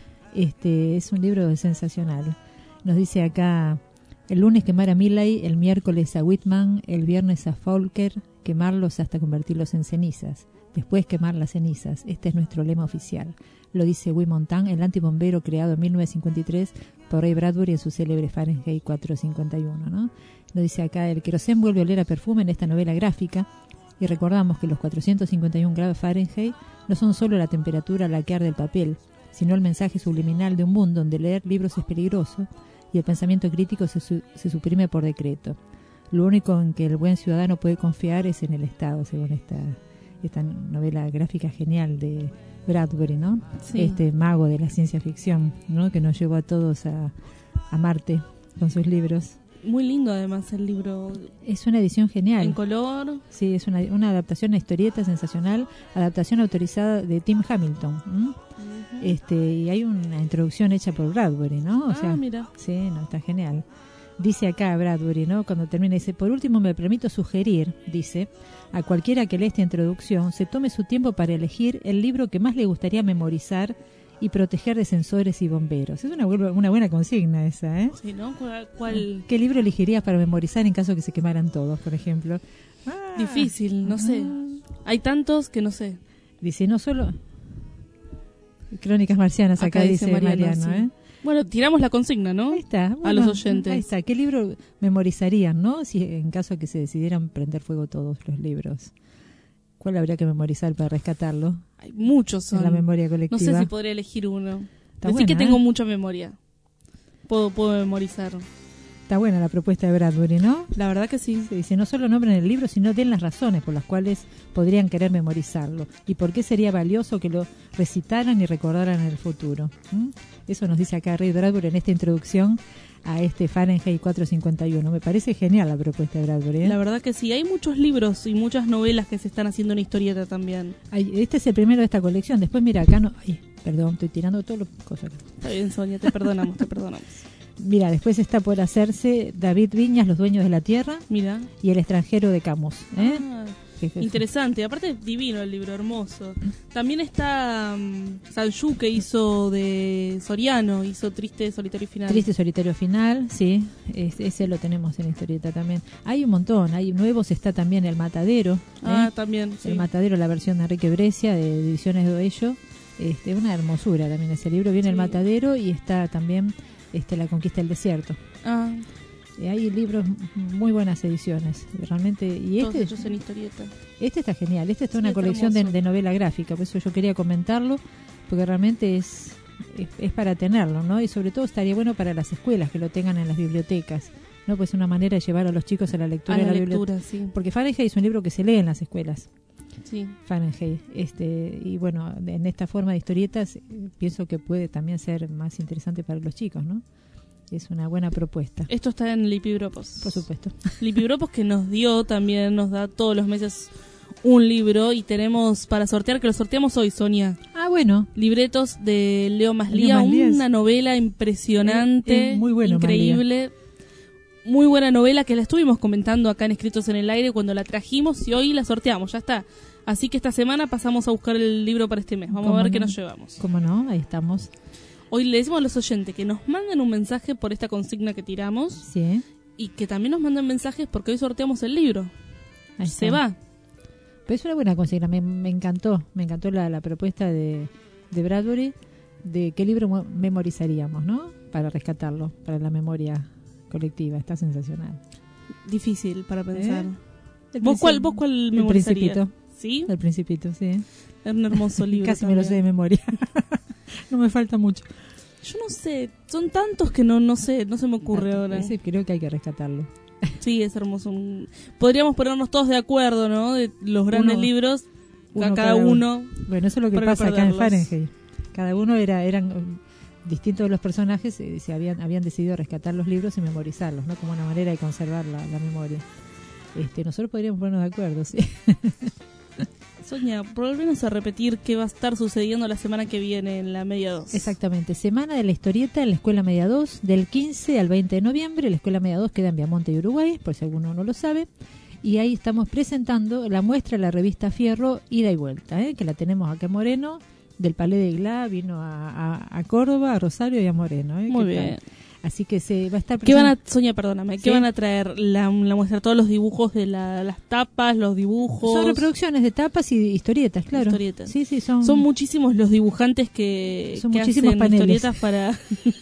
Este es un libro sensacional. Nos dice acá: el lunes quemar a Millay, el miércoles a Whitman, el viernes a Faulkner, quemarlos hasta convertirlos en cenizas, después quemar las cenizas. Este es nuestro lema oficial. Lo dice Guy Montan, el antibombero creado en mil novecientos cincuenta y tres por Ray Bradbury en su célebre Fahrenheit cuatrocientos cincuenta y uno, ¿no? Nos dice acá: el querosén vuelve a oler a perfume en esta novela gráfica. Y recordamos que los cuatrocientos cincuenta y uno grados Fahrenheit no son solo la temperatura a la que arde el papel, sino el mensaje subliminal de un mundo donde leer libros es peligroso y el pensamiento crítico se, su- se suprime por decreto. Lo único en que el buen ciudadano puede confiar es en el Estado, según esta, esta novela gráfica genial de Bradbury, ¿no? Sí. Este mago de la ciencia ficción, ¿no? Que nos llevó a todos a, a Marte con sus libros. Muy lindo además el libro. Es una edición genial. En color. Sí, es una, una adaptación a historieta sensacional, adaptación autorizada de Tim Hamilton. ¿m? Uh-huh. Este, y hay una introducción hecha por Bradbury, ¿no? O ah, sea, mira. Sí, no, está genial. Dice acá Bradbury, ¿no? Cuando termina, dice: por último me permito sugerir, dice, a cualquiera que lea esta introducción se tome su tiempo para elegir el libro que más le gustaría memorizar y proteger de censores y bomberos. Es una, una buena consigna esa, ¿eh? Sí, ¿no? ¿Cuál, cuál... ¿Qué libro elegirías para memorizar en caso que se quemaran todos, por ejemplo? Ah, difícil, no ah. sé. Hay tantos que no sé. Dice, no solo... Crónicas marcianas, acá, acá dice, dice Mariano, Mariano sí. ¿eh? Bueno, tiramos la consigna, ¿no? Ahí está. Bueno, a los oyentes. Ahí está. ¿Qué libro memorizarían, no? Si en caso de que se decidieran prender fuego todos los libros. ¿Cuál habría que memorizar para rescatarlo? Hay muchos son. En la memoria colectiva. No sé si podría elegir uno. Está Así buena, que tengo ¿eh? mucha memoria. Puedo, puedo memorizar. Está buena la propuesta de Bradbury, ¿no? La verdad que sí. Se dice, no solo nombren el libro, sino den las razones por las cuales podrían querer memorizarlo. Y por qué sería valioso que lo recitaran y recordaran en el futuro. ¿Mm? Eso nos dice acá Ray Bradbury en esta introducción a este Fahrenheit cuatrocientos cincuenta y uno. Me parece genial la propuesta de Bradbury, ¿eh? La verdad que sí. Hay muchos libros y muchas novelas que se están haciendo en historieta también. Ay, este es el primero de esta colección. Después, mira, acá no... Ay, perdón, estoy tirando todas las cosas. Está bien, Sonia, te perdonamos, te perdonamos. Mira, después está por hacerse David Viñas, Los Dueños de la Tierra. Mira. Y El Extranjero de Camus. ¿eh? Ah, interesante. Aparte, divino el libro, hermoso. También está um, Sanju, que hizo de Soriano, hizo Triste, Solitario Final. Triste, Solitario Final, sí. Es, ese lo tenemos en la historieta también. Hay un montón. Hay nuevos, está también El Matadero. Ah, ¿eh? también, sí. El Matadero, la versión de Enrique Brescia, de Ediciones de Oello. Este, una hermosura también ese libro. Viene sí. El Matadero y está también... Este, La Conquista del Desierto. Ah. Eh, hay libros, muy buenas ediciones, realmente. Y Todos este, hechos en historieta. Este está genial. Este está sí, una está colección de, hermoso. de novela gráfica, por eso yo quería comentarlo, porque realmente es, es, es para tenerlo, ¿no? Y sobre todo estaría bueno para las escuelas que lo tengan en las bibliotecas, ¿no? Pues es una manera de llevar a los chicos a la lectura. A la, la lectura, sí. Porque Fahrenheit es un libro que se lee en las escuelas. Sí. Fahrenheit. Este, y bueno, en esta forma de historietas pienso que puede también ser más interesante para los chicos, ¿no? Es una buena propuesta. Esto está en Lipibropos. Por supuesto. Lipibropos que nos dio también, nos da todos los meses un libro y tenemos para sortear, que lo sorteamos hoy, Sonia. Ah, bueno. Libretos de Leo Maslía, una novela impresionante, es, es muy bueno, increíble. Maslía. Muy buena novela que la estuvimos comentando acá en Escritos en el Aire cuando la trajimos y hoy la sorteamos, ya está. Así que esta semana pasamos a buscar el libro para este mes. Vamos a ver no? qué nos llevamos. ¿Cómo no? Ahí estamos. Hoy le decimos a los oyentes que nos manden un mensaje por esta consigna que tiramos. Sí. Y que también nos manden mensajes porque hoy sorteamos el libro. Ahí Se está. va. Pero es una buena consigna. Me, me encantó. Me encantó la, la propuesta de, de Bradbury de qué libro memorizaríamos, ¿no? Para rescatarlo, para la memoria colectiva. Está sensacional. Difícil para pensar. ¿Eh? ¿Vos cuál, vos cuál El memorizarías? Principito. ¿Sí? El Principito, sí. Es un hermoso libro. Casi también. me lo sé de memoria. No me falta mucho. Yo no sé, son tantos que no no sé, no se me ocurre ahora. Ese creo que hay que rescatarlo. Sí, es hermoso. Un- Podríamos ponernos todos de acuerdo, ¿no? De los grandes Uno- libros, uno a cada cada uno. Bueno, eso es lo que para no pasa acá en perderlos. Fahrenheit. Cada uno era eran um, distintos de los personajes, eh, se habían habían decidido rescatar los libros y memorizarlos, ¿no? Como una manera de conservar la, la memoria. Este, nosotros podríamos ponernos de acuerdo, sí. Sonia, volvemos a repetir qué va a estar sucediendo la semana que viene en la media dos. Exactamente, Semana de la Historieta en la Escuela Media dos, del quince al veinte de noviembre. La Escuela Media dos queda en Viamonte y Uruguay, por si alguno no lo sabe. Y ahí estamos presentando la muestra de la revista Fierro Ida y Vuelta, ¿eh? Que la tenemos acá en Moreno, del Palais de Gla, vino a, a, a Córdoba, a Rosario y a Moreno. ¿eh? Muy ¿Qué tal? bien. Así que se va a estar ¿Qué van a, present- Sonia, perdóname, ¿Sí? qué van a traer? La, la muestra, todos los dibujos de la- las tapas, los dibujos. Son reproducciones de tapas y historietas, claro. Historietas. Sí, sí, son, Son muchísimos los dibujantes que, Son que muchísimos hacen paneles. historietas para,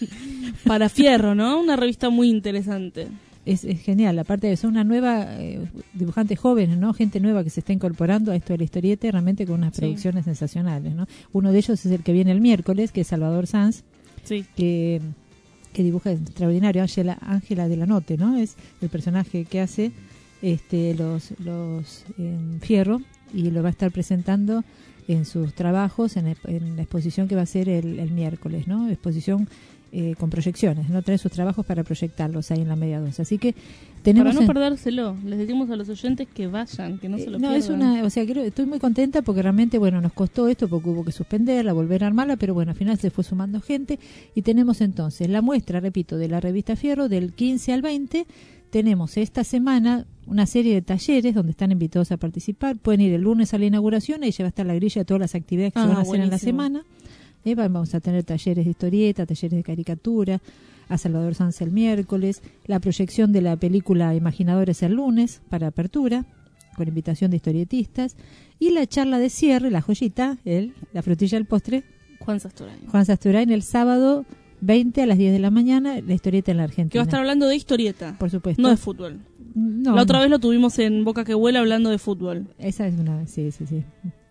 para Fierro, ¿no? Una revista muy interesante. Es, es genial, aparte de son una nueva eh, dibujantes jóvenes, ¿no? Gente nueva que se está incorporando a esto de la historieta, y realmente con unas Sí. producciones sensacionales, ¿no? Uno de ellos es el que viene el miércoles, que es Salvador Sanz, Sí. que, que dibuja extraordinario, Ángela Ángela de la Note, ¿no? Es el personaje que hace este los los en Fierro, y lo va a estar presentando en sus trabajos en, en la exposición que va a ser el, el miércoles, ¿no? Exposición eh, con proyecciones, no trae sus trabajos para proyectarlos ahí en la media dos. Así que tenemos Para no en- perdérselo, les decimos a los oyentes que vayan, que no se lo no, pierdan. es una, o sea, creo, estoy muy contenta porque realmente, bueno, nos costó esto porque hubo que suspenderla, volver a armarla, pero bueno, al final se fue sumando gente y tenemos entonces la muestra, repito, de la revista Fierro del quince al veinte. Tenemos esta semana una serie de talleres donde están invitados a participar. Pueden ir el lunes a la inauguración y ya va a estar la grilla de todas las actividades que Ah, se van a hacer en la buenísimo. semana. Eh, vamos a tener talleres de historieta, talleres de caricatura, a Salvador Sanz el miércoles, la proyección de la película Imaginadores el lunes para apertura, con invitación de historietistas, y la charla de cierre, la joyita, el, la frutilla del postre, Juan Sasturain. Juan Sasturain, el sábado veinte a las diez de la mañana, la historieta en la Argentina. Que va a estar hablando de historieta. Por supuesto. No de fútbol. No, la otra no. vez lo tuvimos en Boca que Vuela hablando de fútbol. Esa es una, sí, sí, sí.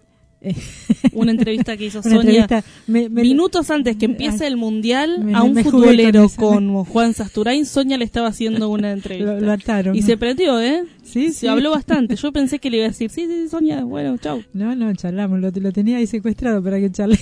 Una entrevista que hizo Una Sonia entrevista, me- me- minutos antes que empiece el mundial. me- a un me jugué futbolero con esa. como Juan Sasturain, Sonia le estaba haciendo una entrevista. Lo, lo ataron. Y ¿no? se prendió, ¿eh? Sí, Se sí. habló bastante. Yo pensé que le iba a decir, sí, sí, Sonia, bueno, chau. No, no, charlamos, lo, lo tenía ahí secuestrado para que charle.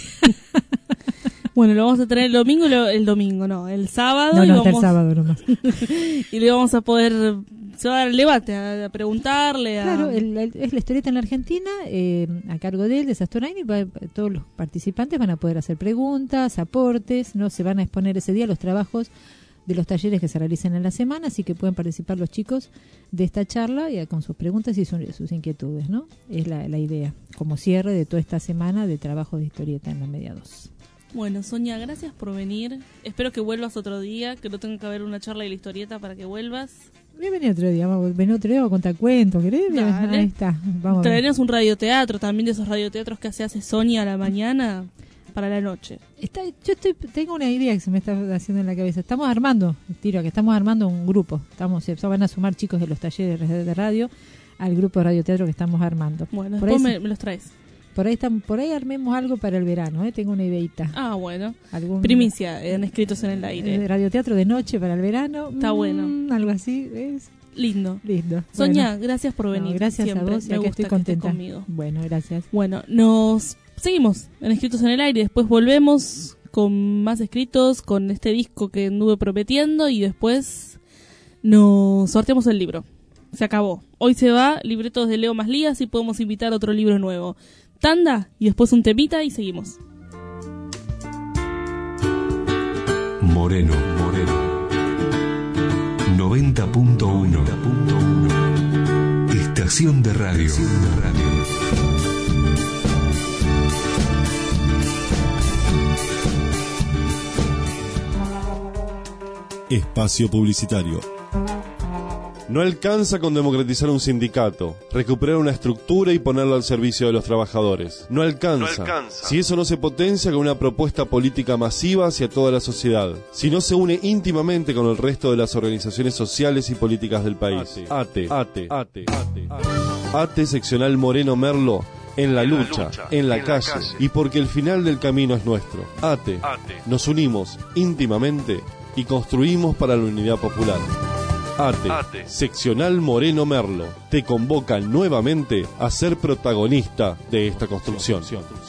Bueno, lo vamos a tener el domingo, y lo- el domingo no, el sábado. No, y no, hasta el vamos- sábado nomás. y le vamos a poder, se va a dar el debate, a, a preguntarle. A... Claro, el- el- es la historieta en la Argentina, eh, a cargo de él, de Sasturain, y va- todos los participantes van a poder hacer preguntas, aportes, no se van a exponer ese día los trabajos de los talleres que se realicen en la semana, así que pueden participar los chicos de esta charla y con sus preguntas y su- sus inquietudes, ¿no? Es la, la idea, como cierre de toda esta semana de trabajo de historieta en la media dos. Bueno, Sonia, gracias por venir. Espero que vuelvas otro día, que no tenga que haber una charla de la historieta para que vuelvas. Voy a venir otro día, vamos, venir otro día, vamos a contar cuentos, ¿querés? Dale. Ahí está, vamos a ver. Traeremos un radioteatro, también de esos radioteatros que se hace Sonia a la mañana para la noche. Está, yo estoy, tengo una idea que se me está haciendo en la cabeza. Estamos armando, tiro, que estamos armando un grupo. Estamos, se van a sumar chicos de los talleres de radio al grupo de radioteatro que estamos armando. Bueno, por después ahí, me, me los traes. por ahí están, por ahí armemos algo para el verano, ¿eh? Tengo una ideita. Ah, bueno. Algún, Primicia, en Escritos en el Aire. eh, radioteatro de noche para el verano. Está Mm, bueno. Algo así, ¿ves? Lindo. Lindo. Sonia, Bueno. gracias por venir. No, gracias Siempre. a vos, y Me acá gusta estoy que estés contenta. conmigo. Bueno, gracias. Bueno, nos seguimos en Escritos en el Aire. Después volvemos con más escritos, con este disco que anduve prometiendo, y después nos sorteamos el libro. Se acabó. Hoy se va libretos de Leo Maslías y podemos invitar otro libro nuevo. Tanda y después un temita y seguimos. Moreno, Moreno. noventa punto uno. Estación de radio. Estación de radio. Espacio publicitario. No alcanza con democratizar un sindicato, recuperar una estructura y ponerlo al servicio de los trabajadores. No alcanza, no alcanza si eso no se potencia con una propuesta política masiva hacia toda la sociedad, si no se une íntimamente con el resto de las organizaciones sociales y políticas del país. ATE, ATE, ATE, ATE, ATE seccional Moreno Merlo, en la lucha, en la calle, y porque el final del camino es nuestro. ATE, nos unimos íntimamente y construimos para la unidad popular. ATE, ATE, seccional Moreno Merlo, te convoca nuevamente a ser protagonista de esta construcción.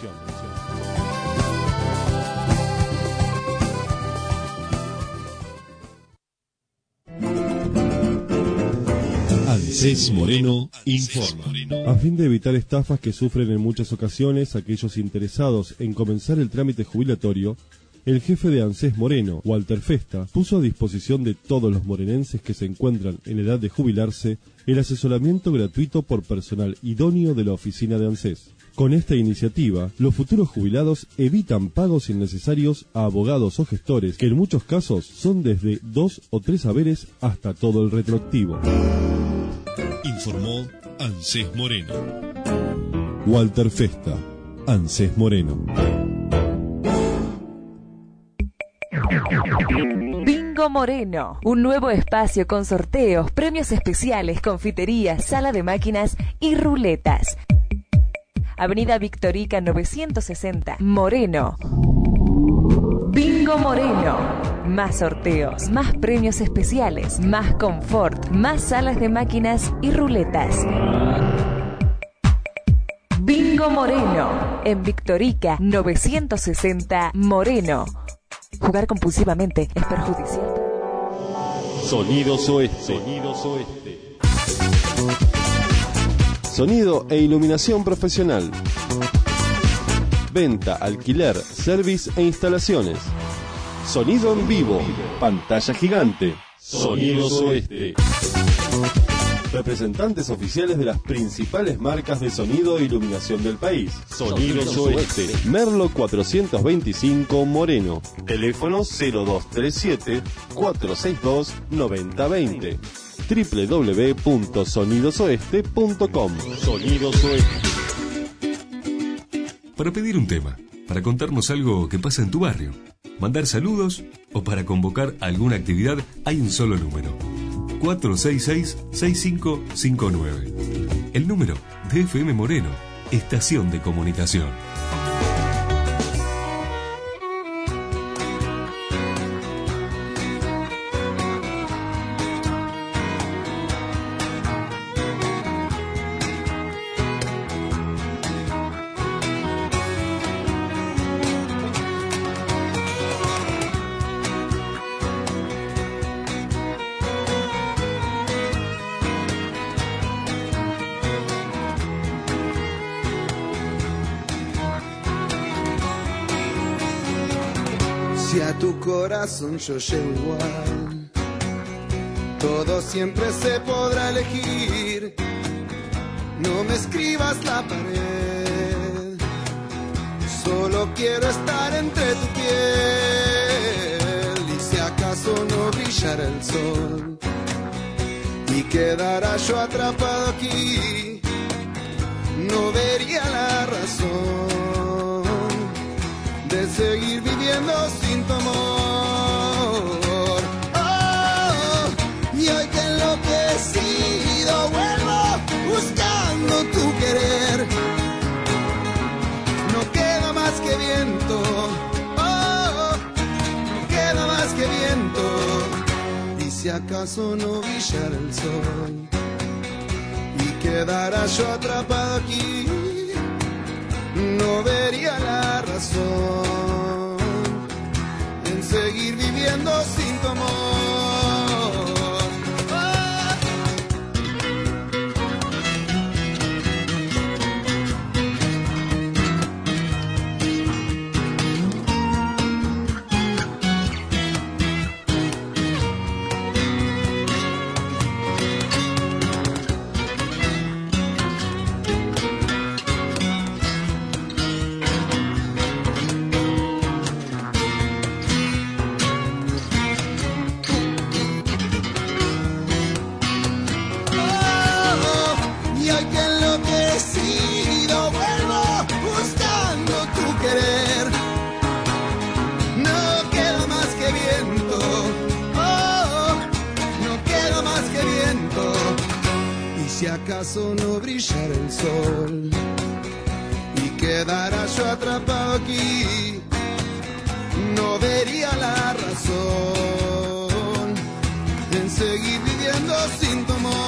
ANSES Moreno informa. A fin de evitar estafas que sufren en muchas ocasiones aquellos interesados en comenzar el trámite jubilatorio, el jefe de ANSES Moreno, Walter Festa, puso a disposición de todos los morenenses que se encuentran en edad de jubilarse el asesoramiento gratuito por personal idóneo de la oficina de ANSES. Con esta iniciativa, los futuros jubilados evitan pagos innecesarios a abogados o gestores, que en muchos casos son desde dos o tres haberes hasta todo el retroactivo. Informó ANSES Moreno. Walter Festa, ANSES Moreno. Bingo Moreno, un nuevo espacio con sorteos, premios especiales, confiterías, sala de máquinas y ruletas. Avenida Victorica novecientos sesenta, Moreno. Bingo Moreno. Más sorteos, más premios especiales, más confort, más salas de máquinas y ruletas. Bingo Moreno. En Victorica novecientos sesenta, Moreno. Jugar compulsivamente es perjudicial. Sonidos Oeste. Sonidos Oeste. Sonido e iluminación profesional. Venta, alquiler, service e instalaciones. Sonido en vivo. Pantalla gigante. Sonidos Oeste. Representantes oficiales de las principales marcas de sonido e iluminación del país. Sonidos Oeste. Merlo cuatrocientos veinticinco, Moreno. Teléfono cero dos tres siete, cuatro seis dos, nueve cero dos cero. doble u doble u doble u punto sonidos oeste punto com. Sonidos Oeste. Para pedir un tema, para contarnos algo que pasa en tu barrio, mandar saludos o para convocar alguna actividad, hay un solo número: cuatro seis seis, seis cinco cinco nueve. El número de F M Moreno, estación de comunicación. Si a tu corazón yo llego igual, todo siempre se podrá elegir. No me escribas la pared, solo quiero estar entre tu piel. Y si acaso no brillara el sol y quedara yo atrapado aquí, no vería la razón de seguir viviendo sin tu amor. Oh, y hoy que enloquecido vuelvo buscando tu querer. No queda más que viento, oh, no queda más que viento. Y si acaso no brillara el sol y quedara yo atrapado aquí, no vería la razón en seguir viviendo sin tu amor. si acaso no brillara el sol y quedara yo atrapado aquí, no vería la razón en seguir viviendo sin tu amor.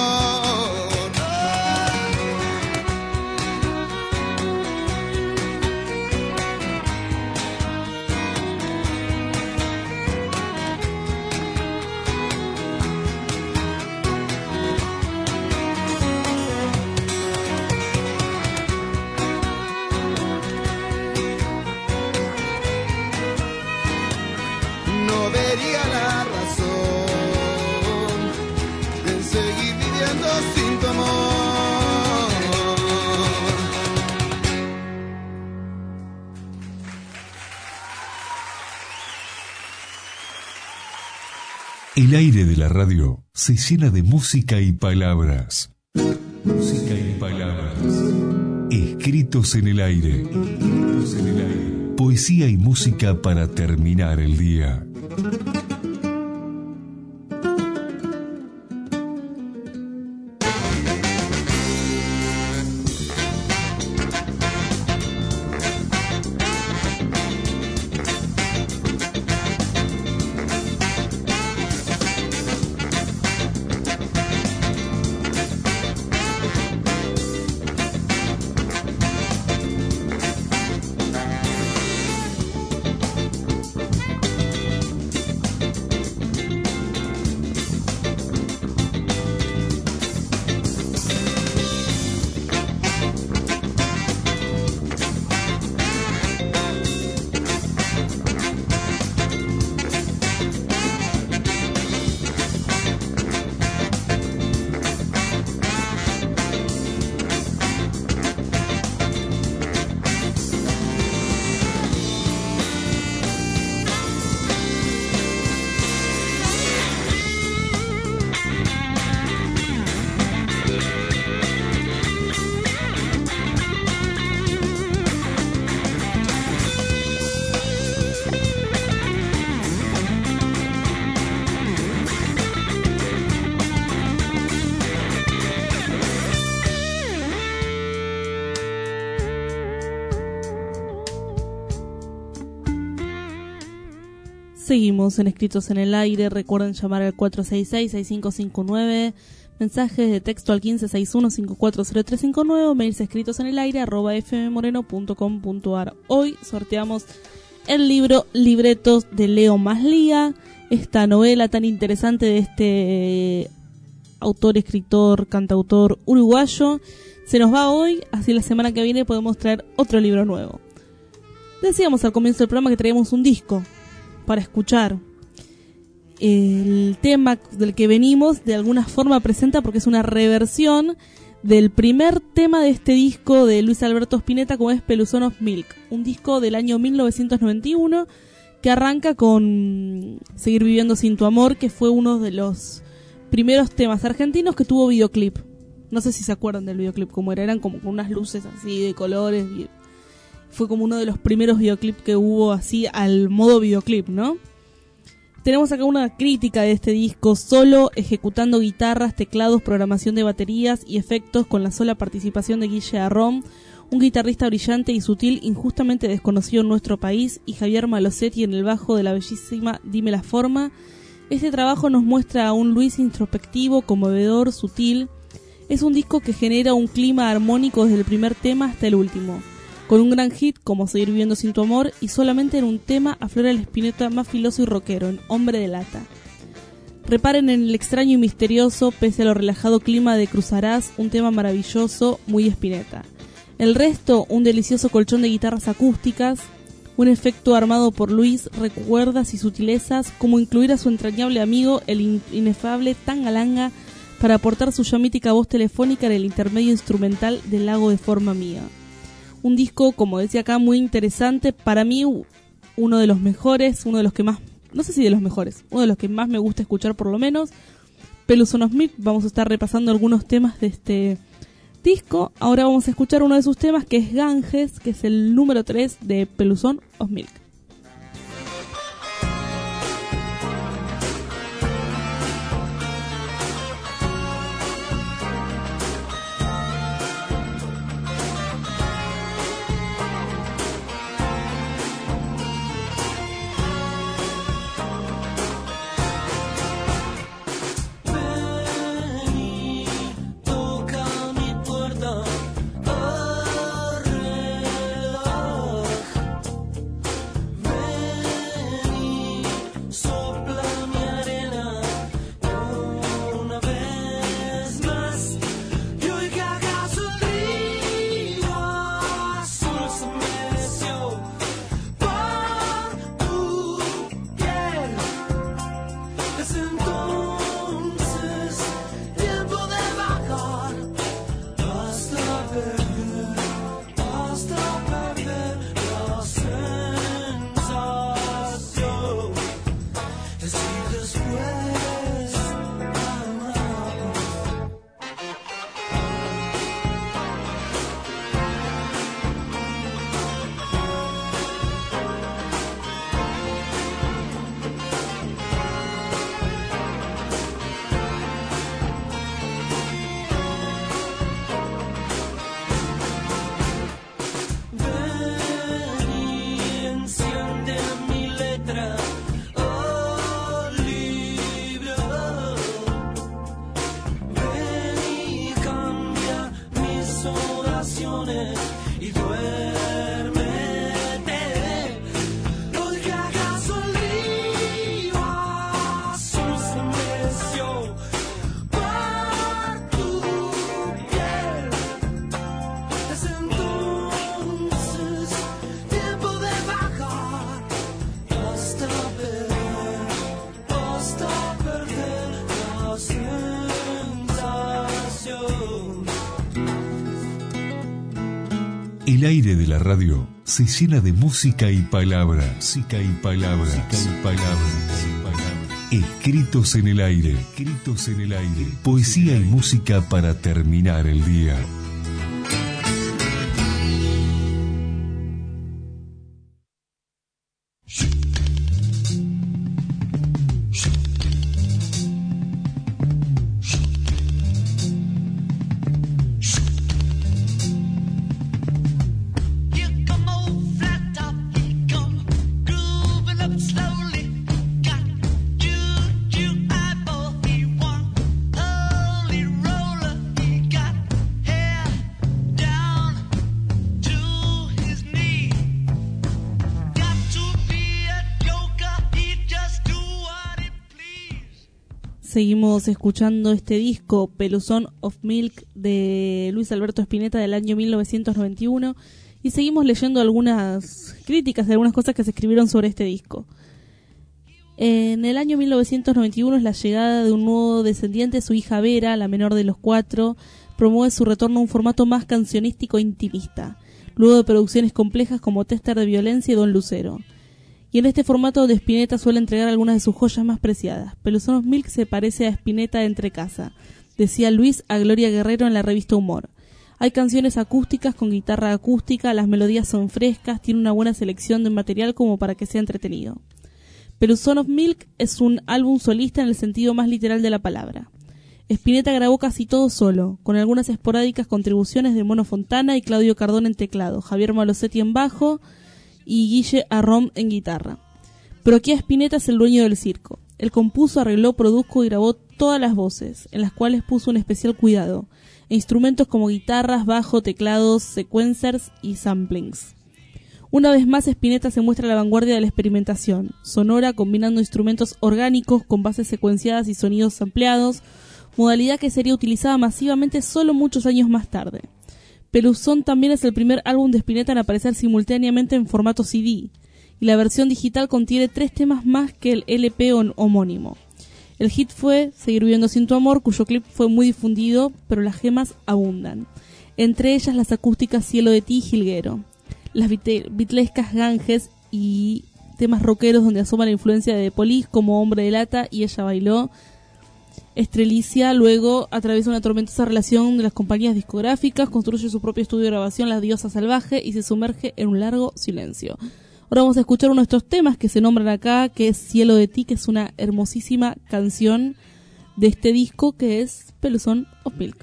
No vería la razón en seguir viviendo sin tu amor. El aire de la radio se llena de música y palabras. Música y palabras. Escritos en el aire. Escritos en el aire. Poesía y música para terminar el día. Seguimos en Escritos en el Aire. Recuerden llamar al cuatro seis seis, seis cinco cinco nueve, mensajes de texto al quince sesenta y uno, cincuenta y cuatro cero tres cincuenta y nueve, mails escritos en el aire arroba fmmoreno punto com punto ar. Hoy sorteamos el libro Libretos de Leo Maslía, esta novela tan interesante de este autor, escritor, cantautor uruguayo. Se nos va hoy, así la semana que viene podemos traer otro libro nuevo. Decíamos al comienzo del programa que traíamos un disco para escuchar. El tema del que venimos de alguna forma presenta, porque es una reversión del primer tema de este disco de Luis Alberto Spinetta, como es Peluzón of Milk, un disco del año mil novecientos noventa y uno que arranca con Seguir viviendo sin tu amor, que fue uno de los primeros temas argentinos que tuvo videoclip. No sé si se acuerdan del videoclip, cómo era, eran como con unas luces así de colores. Fue como uno de los primeros videoclips que hubo así al modo videoclip, ¿no? Tenemos acá una crítica de este disco: solo ejecutando guitarras, teclados, programación de baterías y efectos con la sola participación de Guille Arrón, un guitarrista brillante y sutil, injustamente desconocido en nuestro país, y Javier Malosetti en el bajo de la bellísima Dime la Forma. Este trabajo nos muestra a un Luis introspectivo, conmovedor, sutil. Es un disco que genera un clima armónico desde el primer tema hasta el último, con un gran hit como Seguir viviendo sin tu amor, y solamente en un tema aflora el Spinetta más filoso y rockero, en Hombre de Lata. Reparen en el extraño y misterioso, pese a lo relajado clima de Cruzarás, un tema maravilloso, muy Spinetta. El resto, un delicioso colchón de guitarras acústicas, un efecto armado por Luis, recuerdas y sutilezas, como incluir a su entrañable amigo, el in- inefable Tangalanga, para aportar su ya mítica voz telefónica en el intermedio instrumental del Lago de Forma Mía. Un disco, como decía acá, muy interesante. Para mí, uno de los mejores, uno de los que más, no sé si de los mejores, uno de los que más me gusta escuchar por lo menos. Peluzón of Milk. Vamos a estar repasando algunos temas de este disco. Ahora vamos a escuchar uno de sus temas, que es Ganges, que es el número tres de Peluzón of Milk. El aire de la radio se llena de música y palabras. Música y palabras. Música y palabras. Escritos en el aire. Escritos en el aire. Poesía y música para terminar el día. Seguimos escuchando este disco, Peluzón of Milk, de Luis Alberto Spinetta, del año mil novecientos noventa y uno, y seguimos leyendo algunas críticas de algunas cosas que se escribieron sobre este disco. En el año mil novecientos noventa y uno es la llegada de un nuevo descendiente, su hija Vera, la menor de los cuatro, promueve su retorno a un formato más cancionístico e intimista, luego de producciones complejas como Tester de Violencia y Don Lucero. Y en este formato de Spinetta suele entregar algunas de sus joyas más preciadas. Peluzón of Milk se parece a Spinetta de Entre Casa, decía Luis a Gloria Guerrero en la revista Humor. Hay canciones acústicas con guitarra acústica, las melodías son frescas, tiene una buena selección de material como para que sea entretenido. Peluzón of Milk es un álbum solista en el sentido más literal de la palabra. Spinetta grabó casi todo solo, con algunas esporádicas contribuciones de Mono Fontana y Claudio Cardón en teclado, Javier Malosetti en bajo y Guille Arrom en guitarra. Pero aquí Spinetta es el dueño del circo. Él compuso, arregló, produjo y grabó todas las voces, en las cuales puso un especial cuidado, e instrumentos como guitarras, bajo, teclados, sequencers y samplings. Una vez más Spinetta se muestra a la vanguardia de la experimentación sonora, combinando instrumentos orgánicos con bases secuenciadas y sonidos sampleados, modalidad que sería utilizada masivamente solo muchos años más tarde. Peluzón también es el primer álbum de Spinetta en aparecer simultáneamente en formato C D, y la versión digital contiene tres temas más que el L P homónimo. El hit fue Seguir viviendo sin tu amor, cuyo clip fue muy difundido, pero las gemas abundan. Entre ellas las acústicas Cielo de ti y Jilguero, las bitlescas Ganges y temas rockeros donde asoma la influencia de The Police como Hombre de Lata y Ella bailó. Estrelicia luego atraviesa una tormentosa relación de las compañías discográficas, construye su propio estudio de grabación, La Diosa Salvaje, y se sumerge en un largo silencio. Ahora vamos a escuchar uno de estos temas que se nombran acá, que es Cielo de ti, que es una hermosísima canción de este disco, que es Peluzón of Milk.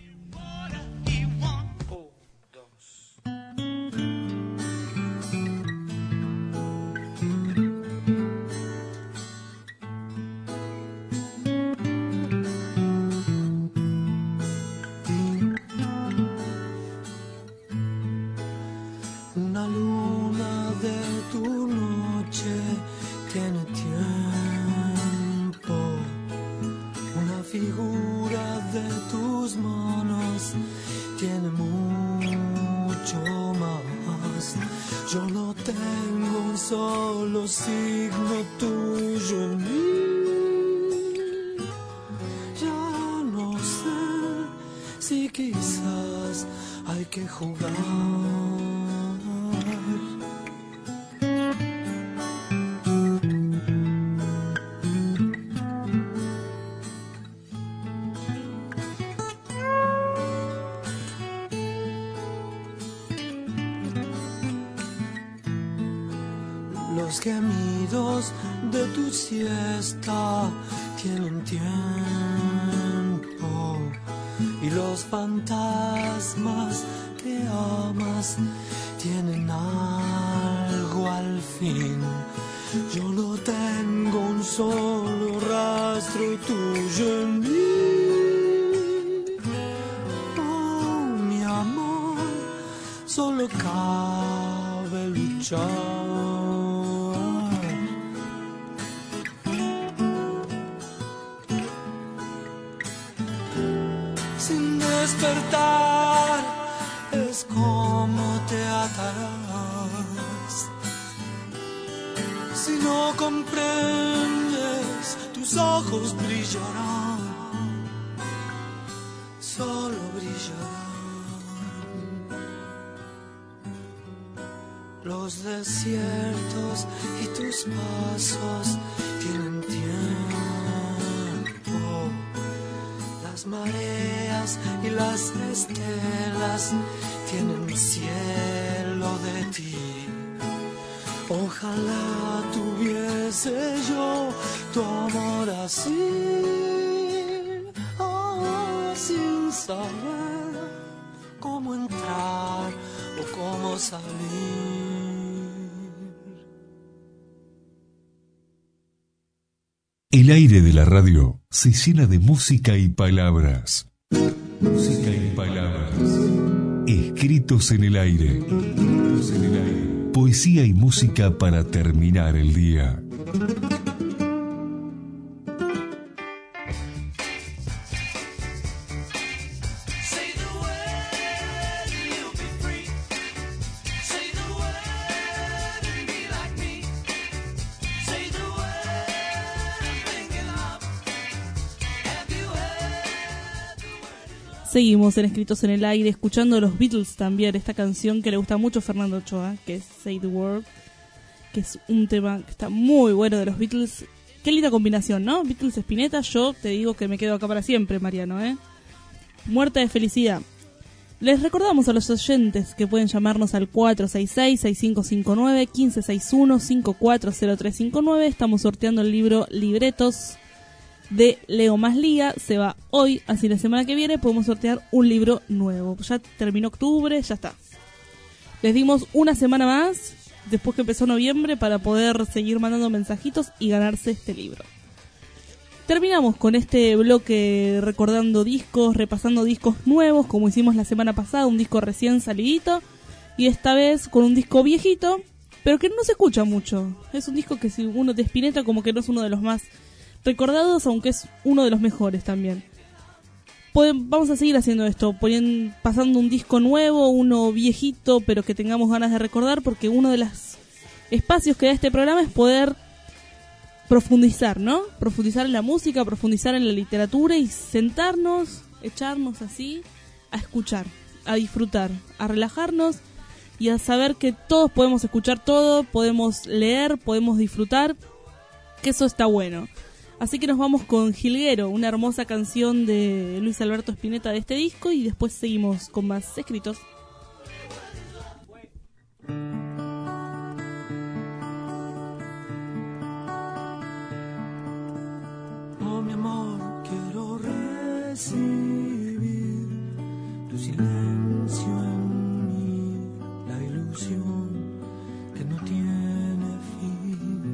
Una luna de tu noche tiene tiempo, una figura de tus manos tiene mucho más. Yo no tengo un solo signo tuyo en mí. Ya no sé si quizás hay que jugar. Los gemidos de tu siesta tienen tiempo y los fantasmas que amas tienen algo al fin. Yo no tengo un solo rastro tuyo en mí. Oh, mi amor, solo cabe luchar. Sin despertar es como te atarás. Si no comprendes, tus ojos brillarán, solo brillarán. los desiertos y tus pasos tienen tiempo. Las mareas y las estelas tienen cielo de ti. Ojalá tuviese yo tu amor así, oh, sin saber cómo entrar o cómo salir. El aire de la radio se llena de música y palabras. Música y palabras. Escritos en el aire. Escritos en el aire. Poesía y música para terminar el día. Seguimos en Escritos en el Aire, escuchando a los Beatles también, esta canción que le gusta mucho a Fernando Ochoa, que es Say the Word, que es un tema que está muy bueno de los Beatles. Qué linda combinación, ¿no? Beatles Spinetta, yo te digo que me quedo acá para siempre, Mariano, ¿eh? Muerta de felicidad. Les recordamos a los oyentes que pueden llamarnos al cuatro seis seis, seis cinco cinco nueve, uno cinco seis uno, cinco cuatro cero tres cinco nueve. Estamos sorteando el libro Libretos de Leo Maslía, se va hoy, así la semana que viene podemos sortear un libro nuevo. Ya terminó octubre, ya está. Les dimos una semana más, después que empezó noviembre, para poder seguir mandando mensajitos y ganarse este libro. Terminamos con este bloque recordando discos, repasando discos nuevos, como hicimos la semana pasada, un disco recién salidito, y esta vez con un disco viejito, pero que no se escucha mucho. Es un disco que si uno de Spinetta como que no es uno de los más recordados, aunque es uno de los mejores también. Pueden, vamos a seguir haciendo esto, poniendo, pasando un disco nuevo, uno viejito, pero que tengamos ganas de recordar, porque uno de los espacios que da este programa es poder profundizar, ¿no? Profundizar en la música, profundizar en la literatura y sentarnos, echarnos así, a escuchar, a disfrutar, a relajarnos y a saber que todos podemos escuchar todo, podemos leer, podemos disfrutar, que eso está bueno. Así que nos vamos con Jilguero, una hermosa canción de Luis Alberto Spinetta de este disco, y después seguimos con más escritos. Oh, mi amor, quiero recibir tu silencio en mí, la ilusión que no tiene fin.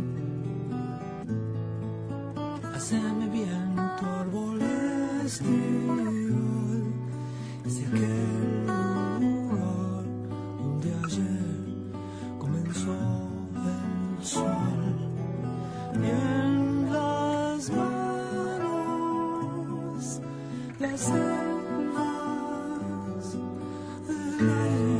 Haceme bien tu árbol estival, es aquel lugar donde ayer comenzó el sol. Y en las manos las selvas del aire.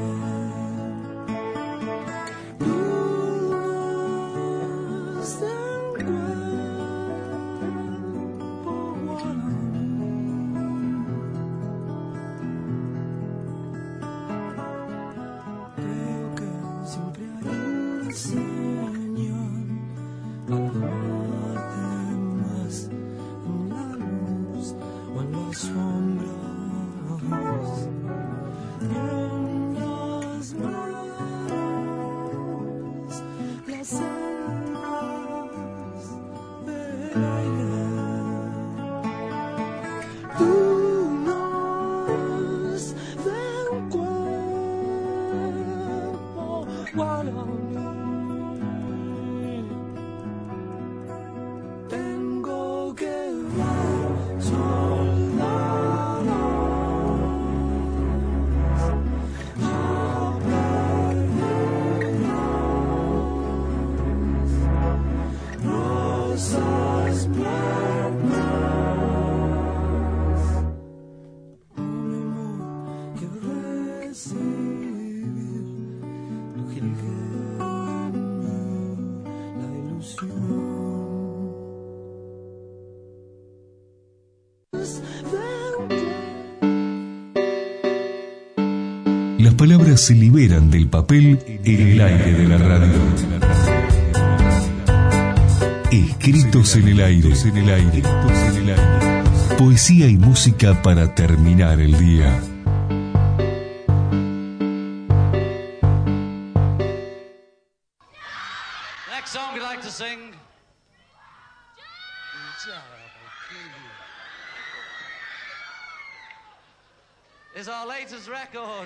Las palabras se liberan del papel en el aire de la radio. Escritos en el aire, en el aire, en el aire. Poesía y música para terminar el día. Next song we'd like to sing. Is our latest record.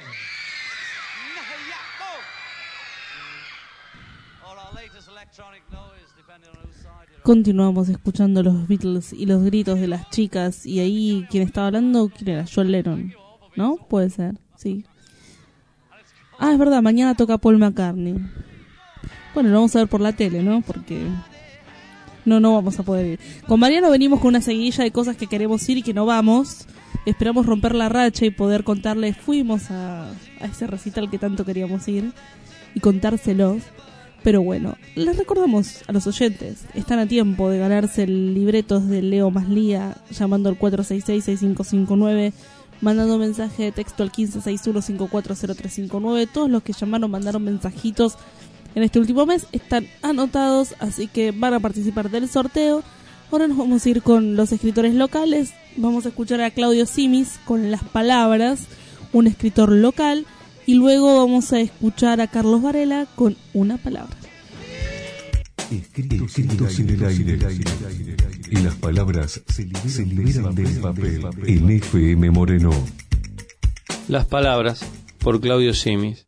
Or our latest electronic noise, depending on whose side you're on. Continuamos escuchando los Beatles y los gritos de las chicas. Y ahí, ¿quién estaba hablando? ¿Quién era? John Lennon, ¿no? Puede ser, sí. Ah, es verdad, mañana toca Paul McCartney. Bueno, lo vamos a ver por la tele, ¿no? Porque no, no vamos a poder ir. Con Mariano venimos con una seguidilla de cosas que queremos ir y que no vamos. Esperamos romper la racha y poder contarles. Fuimos a, a ese recital que tanto queríamos ir y contárselos. Pero bueno, les recordamos a los oyentes, están a tiempo de ganarse el libretos de Leo Maslía llamando al cuatro seis seis, seis cinco cinco nueve, mandando mensaje de texto al uno cinco seis uno, cinco cuatro cero tres cinco nueve. Todos los que llamaron mandaron mensajitos en este último mes están anotados, así que van a participar del sorteo. Ahora nos vamos a ir con los escritores locales. Vamos a escuchar a Claudio Simis con Las Palabras, un escritor local. Y luego vamos a escuchar a Carlos Varela con Una Palabra. Escritos, Escritos en el aire. Y las palabras se liberan, se liberan del papel. En F M Moreno. Las Palabras, por Claudio Simis.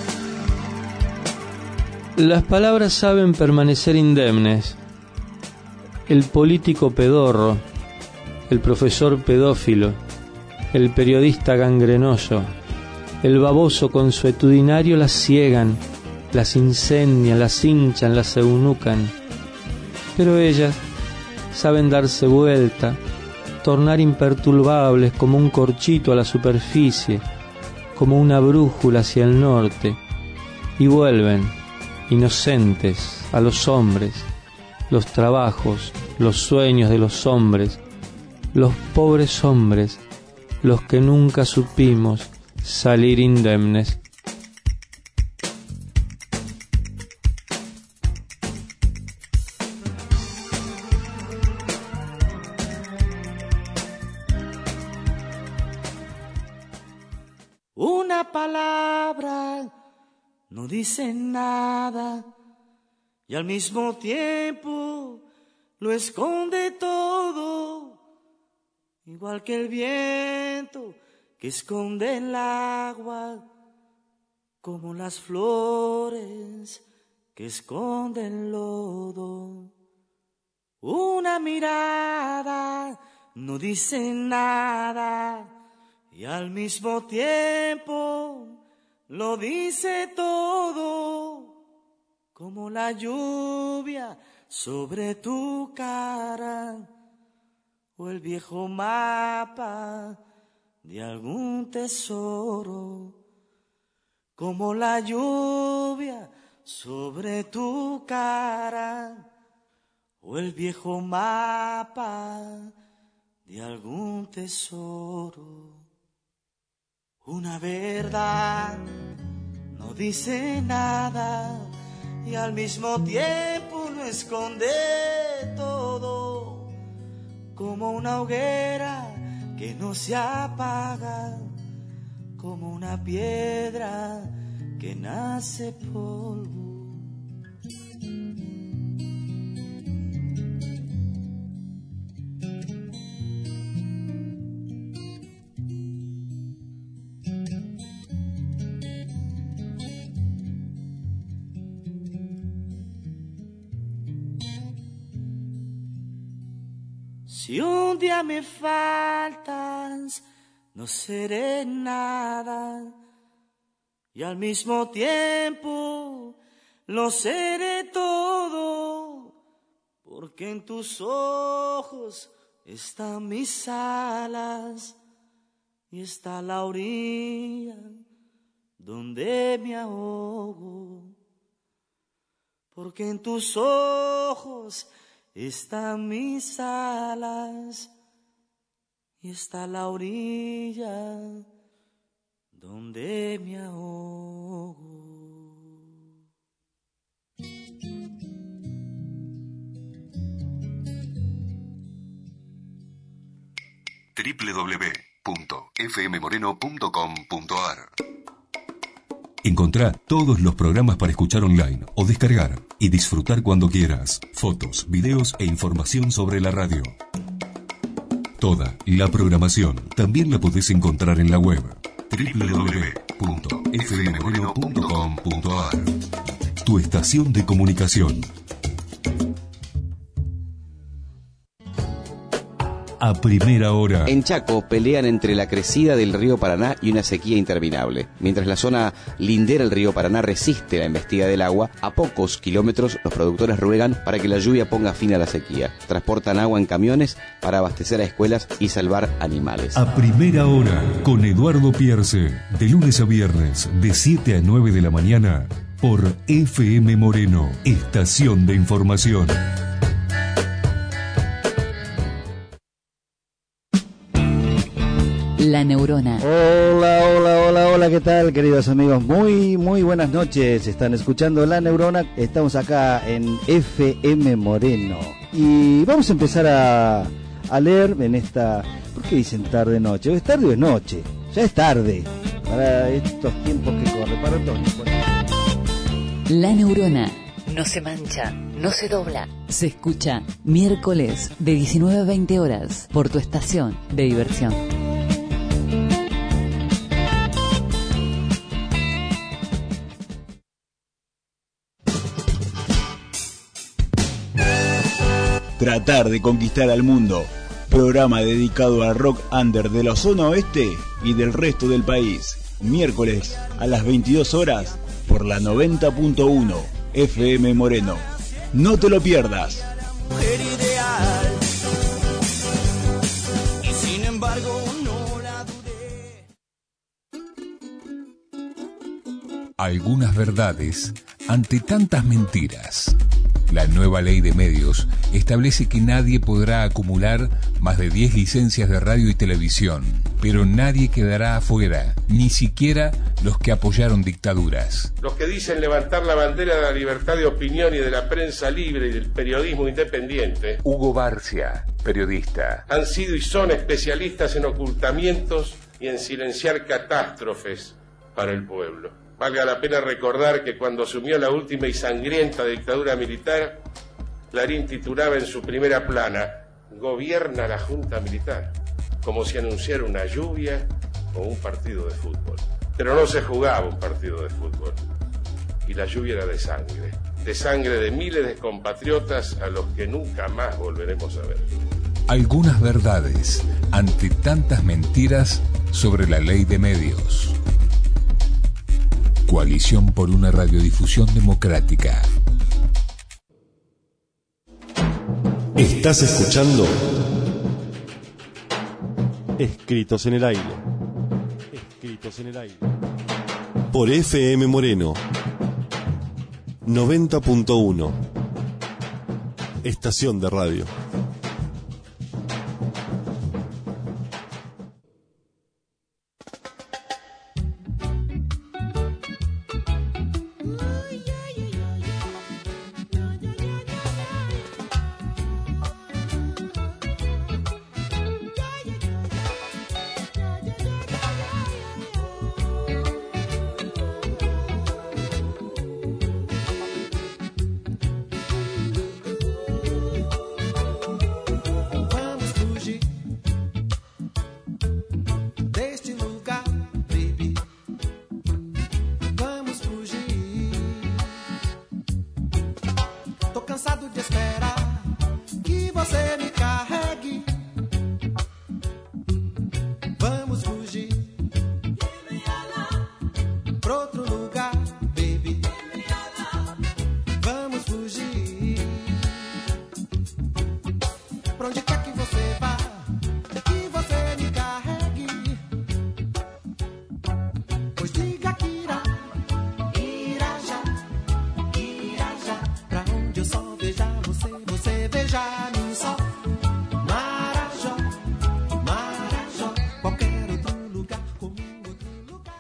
Las palabras saben permanecer indemnes. El político pedorro, el profesor pedófilo, el periodista gangrenoso, el baboso consuetudinario las ciegan, las incendian, las hinchan, las eunucan. Pero ellas saben darse vuelta, tornar imperturbables como un corchito a la superficie, como una brújula hacia el norte, y vuelven, inocentes, a los hombres, los trabajos, los sueños de los hombres, los pobres hombres, los que nunca supimos salir indemnes. Una palabra no dice nada y al mismo tiempo lo esconde todo, igual que el viento que esconde el agua, como las flores que esconden el lodo. Una mirada no dice nada y al mismo tiempo lo dice todo, como la lluvia sobre tu cara o el viejo mapa de algún tesoro, como la lluvia sobre tu cara o el viejo mapa de algún tesoro. Una verdad no dice nada y al mismo tiempo lo esconde todo, como una hoguera que no se apaga, como una piedra que nace polvo. Si un día me faltas, no seré nada, y al mismo tiempo lo seré todo, porque en tus ojos están mis alas y está la orilla donde me ahogo, porque en tus ojos están mis alas y está la orilla donde me ahogo. doble u doble u doble u punto f m moreno punto com punto a r. Encontrá todos los programas para escuchar online o descargar y disfrutar cuando quieras. Fotos, videos e información sobre la radio. Toda la programación también la podés encontrar en la web doble u doble u doble u punto f m moreno punto com punto a r. Tu estación de comunicación. A primera hora. En Chaco pelean entre la crecida del río Paraná y una sequía interminable. Mientras la zona lindera al río Paraná resiste la embestida del agua, a pocos kilómetros los productores ruegan para que la lluvia ponga fin a la sequía. Transportan agua en camiones para abastecer a escuelas y salvar animales. A primera hora, con Eduardo Pierce, de lunes a viernes, de siete a nueve de la mañana, por F M Moreno, estación de información. La Neurona. Hola, hola, hola, hola, ¿qué tal, queridos amigos? Muy, muy buenas noches. Están escuchando La Neurona. Estamos acá en F M Moreno. Y vamos a empezar a, a leer en esta... ¿Por qué dicen tarde noche? ¿Es tarde o es noche? Ya es tarde. Para estos tiempos que corren, para todos. La Neurona. No se mancha, no se dobla. Se escucha miércoles de diecinueve a veinte horas por tu estación de diversión. Tratar de conquistar al mundo. Programa dedicado al rock under de la zona oeste y del resto del país. Miércoles a las veintidós horas por la noventa punto uno F M Moreno. No te lo pierdas. Mujer ideal. Y sin embargo no la dudé. Algunas verdades ante tantas mentiras. La nueva ley de medios establece que nadie podrá acumular más de diez licencias de radio y televisión, pero nadie quedará afuera, ni siquiera los que apoyaron dictaduras. Los que dicen levantar la bandera de la libertad de opinión y de la prensa libre y del periodismo independiente. Hugo Barcia, periodista. Han sido y son especialistas en ocultamientos y en silenciar catástrofes para el pueblo. Valga la pena recordar que cuando asumió la última y sangrienta dictadura militar, Clarín titulaba en su primera plana, "Gobierna la Junta Militar", como si anunciara una lluvia o un partido de fútbol. Pero no se jugaba un partido de fútbol, y la lluvia era de sangre, de sangre de miles de compatriotas a los que nunca más volveremos a ver. Algunas verdades ante tantas mentiras sobre la ley de medios. Coalición por una radiodifusión democrática. Estás escuchando Escritos en el aire. Escritos en el aire. Por F M Moreno noventa punto uno. Estación de radio.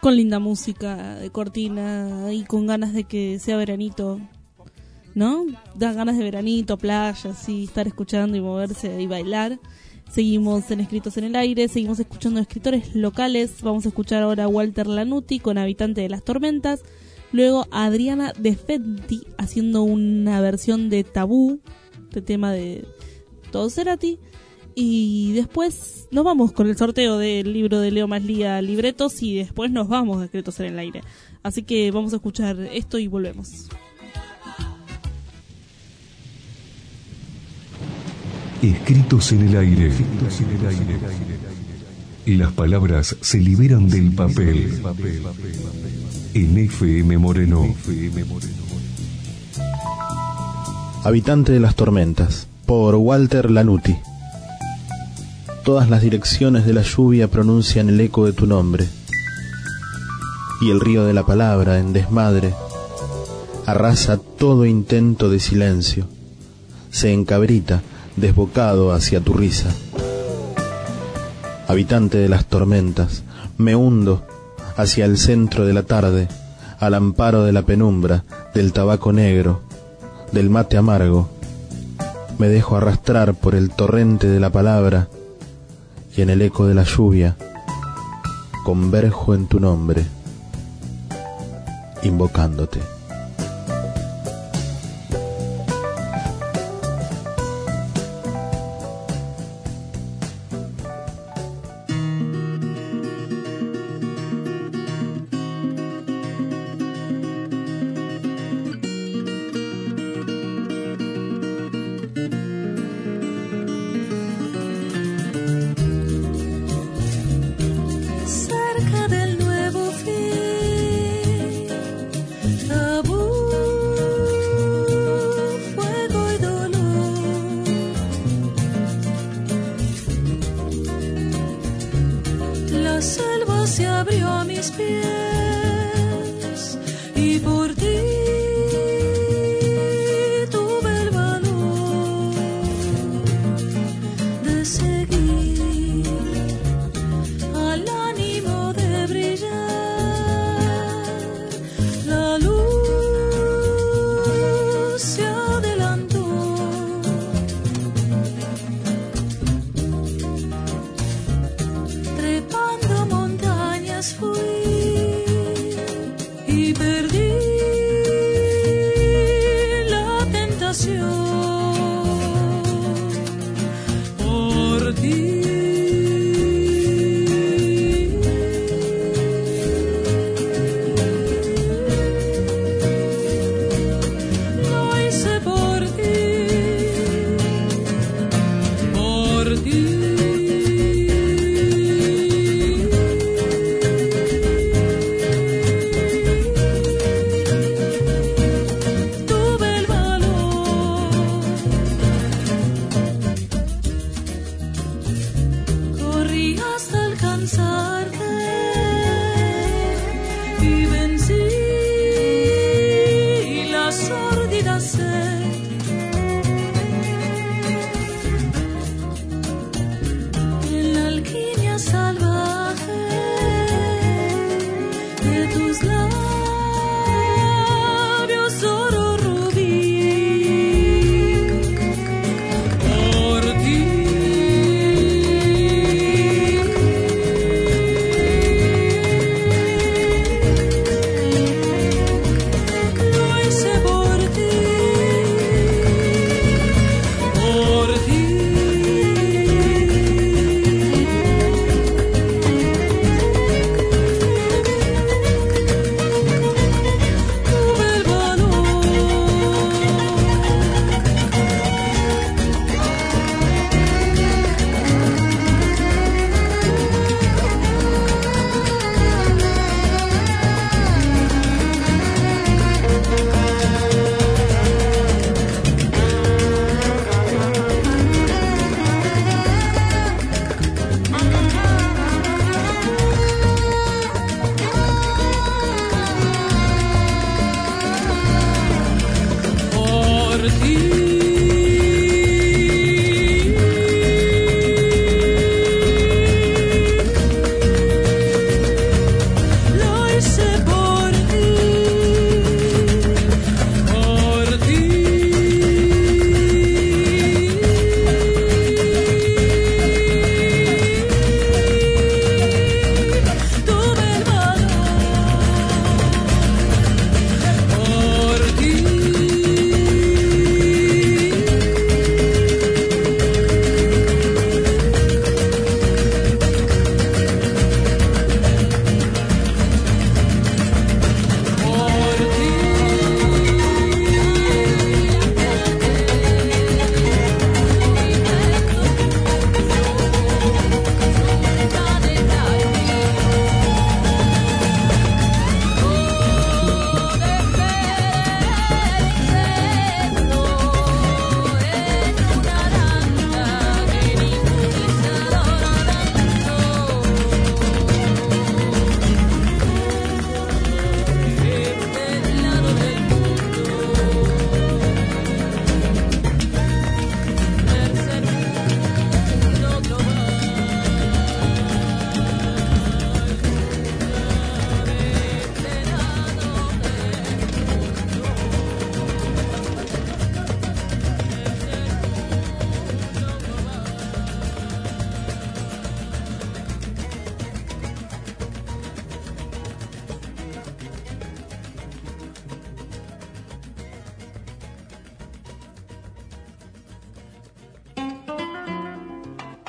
con linda música de cortina y con ganas de que sea veranito, ¿no? Dan ganas de veranito, playa, así, estar escuchando y moverse y bailar. Seguimos en Escritos en el Aire, seguimos escuchando escritores locales. Vamos a escuchar ahora a Walter Lanuti con Habitante de las Tormentas. Luego a Adriana De Fenti haciendo una versión de Tabú, de tema de Todo Cerati. Y después nos vamos con el sorteo del libro de Leo Maslía, Libretos, y después nos vamos a Escritos en el Aire. Así que vamos a escuchar esto y volvemos. Escritos en el aire. Las palabras se liberan del papel. En F M Moreno. Habitante de las Tormentas, por Walter Lanuti. Todas las direcciones de la lluvia pronuncian el eco de tu nombre, y el río de la palabra, en desmadre, arrasa todo intento de silencio, se encabrita desbocado hacia tu risa. Habitante de las tormentas, me hundo hacia el centro de la tarde, al amparo de la penumbra, del tabaco negro, del mate amargo. Me dejo arrastrar por el torrente de la palabra, y en el eco de la lluvia converjo en tu nombre, invocándote.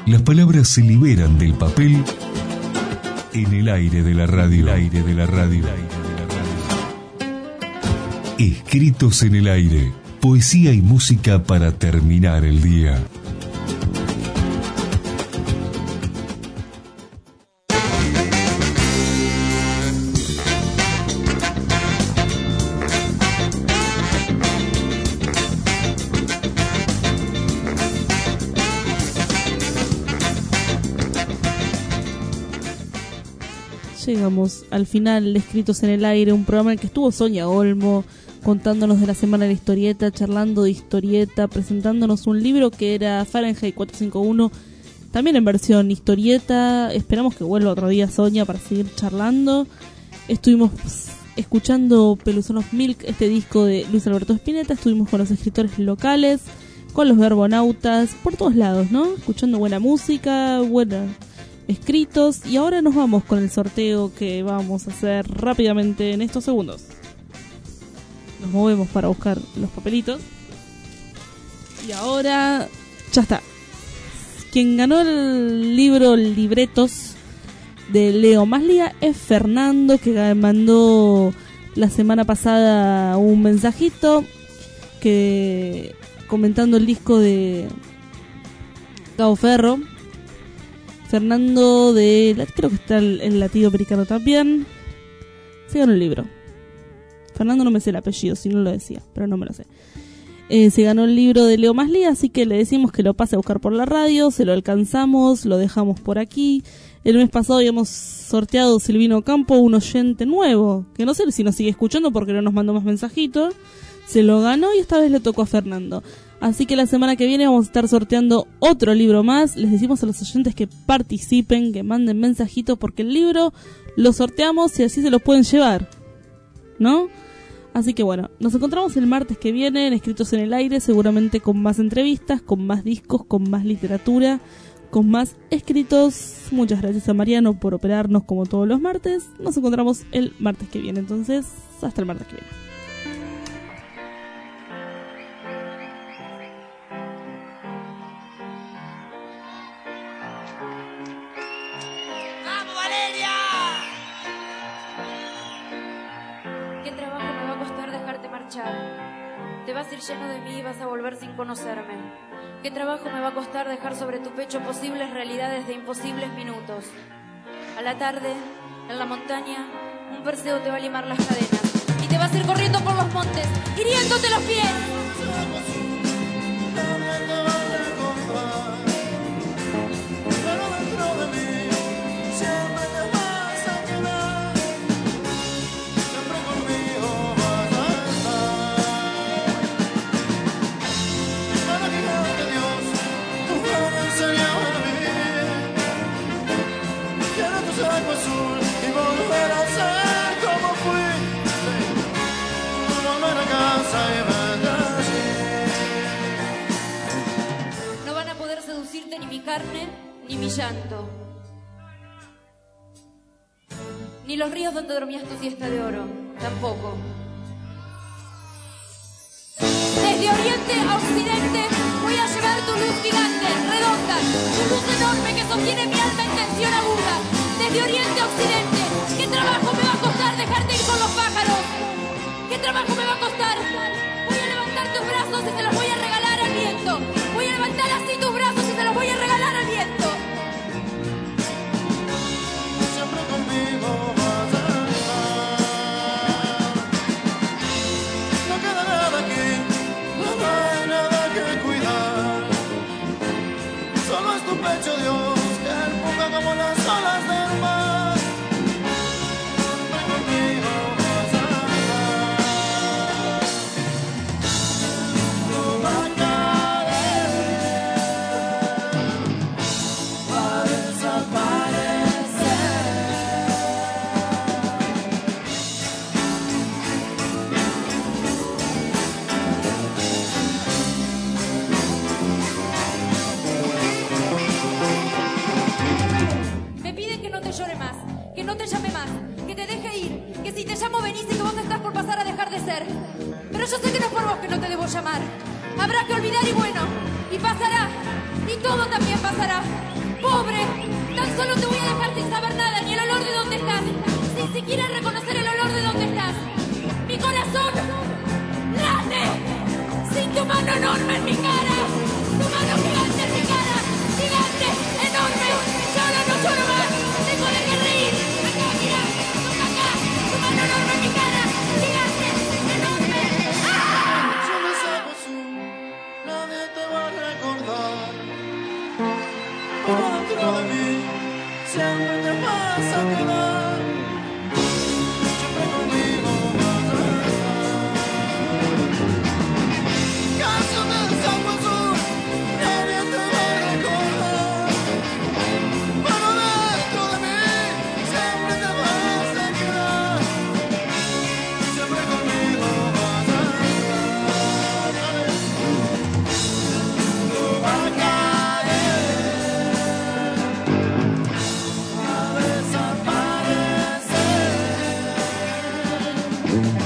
Las palabras se liberan del papel en el aire de la radio. El aire de la radio. Escritos en el aire. Poesía y música para terminar el día. Llegamos al final de Escritos en el Aire, un programa en el que estuvo Sonia Olmo contándonos de la semana de la historieta, charlando de historieta, presentándonos un libro que era Fahrenheit cuatrocientos cincuenta y uno, también en versión historieta. Esperamos que vuelva otro día Sonia para seguir charlando. Estuvimos escuchando Peluzón of Milk, este disco de Luis Alberto Spinetta. Estuvimos con los escritores locales, con los verbonautas, por todos lados, ¿no? Escuchando buena música, buena... escritos, y ahora nos vamos con el sorteo que vamos a hacer rápidamente en estos segundos. Nos movemos para buscar los papelitos y ahora ya está. Quien ganó el libro Libretos de Leo Maslia es Fernando, que mandó la semana pasada un mensajito que comentando el disco de Gabo Ferro. Fernando de... creo que está el, el latido pericano también. Se ganó el libro. Fernando no me sé el apellido, si no lo decía, pero no me lo sé. Eh, se ganó el libro de Leo Maslia, así que le decimos que lo pase a buscar por la radio, se lo alcanzamos, lo dejamos por aquí. El mes pasado habíamos sorteado Silvino Campo, un oyente nuevo, que no sé si nos sigue escuchando porque no nos mandó más mensajitos. Se lo ganó y esta vez le tocó a Fernando. Así que la semana que viene vamos a estar sorteando otro libro más. Les decimos a los oyentes que participen, que manden mensajitos, porque el libro lo sorteamos y así se lo pueden llevar, ¿no? Así que bueno, nos encontramos el martes que viene en Escritos en el Aire, seguramente con más entrevistas, con más discos, con más literatura, con más escritos. Muchas gracias a Mariano por operarnos como todos los martes. Nos encontramos el martes que viene, entonces hasta el martes que viene. Te vas a ir lleno de mí y vas a volver sin conocerme. ¿Qué trabajo me va a costar dejar sobre tu pecho posibles realidades de imposibles minutos? A la tarde, en la montaña, un perseo te va a limar las cadenas y te vas a ir corriendo por los montes, hiriéndote los pies. No van a poder seducirte ni mi carne ni mi llanto, ni los ríos donde dormías tu siesta de oro, tampoco. Desde oriente a occidente voy a llevar tu luz gigante, redonda, tu luz enorme que sostiene mi alma en tensión aguda. Desde oriente a occidente, ¿qué trabajo me va a costar dejarte ir con los pájaros? ¿Qué trabajo me va a costar? Voy a levantar tus brazos y se los voy a regalar al viento. Voy a levantar así tus brazos y se los voy a regalar al viento. Siempre conmigo vas a estar. No queda nada aquí, no hay nada que cuidar. Solo es tu pecho, Dios, que empuja como las olas del mar. Pero yo sé que no es por vos que no te debo llamar. Habrá que olvidar y bueno, y pasará, y todo también pasará. Pobre, tan solo te voy a dejar sin saber nada, ni el olor de dónde estás, sin siquiera reconocer el olor de dónde estás. Mi corazón late sin tu mano enorme en mi cara, tu mano gigante en mi cara, gigante, enorme. Lloro, no lloro más, tengo de qué reír. Acá, mira, toca acá, tu mano enorme en mi cara, gigante, enorme. ¡Ah! Somos azul, nadie te va a recordar. Dentro de mí siempre te vas a quedar. Siempre conmigo vas a estar. Canción del sapo azul, nadie te va a recordar. Pero dentro de mí siempre te vas a quedar. Siempre conmigo vas a estar. No va a caer, a desaparecer.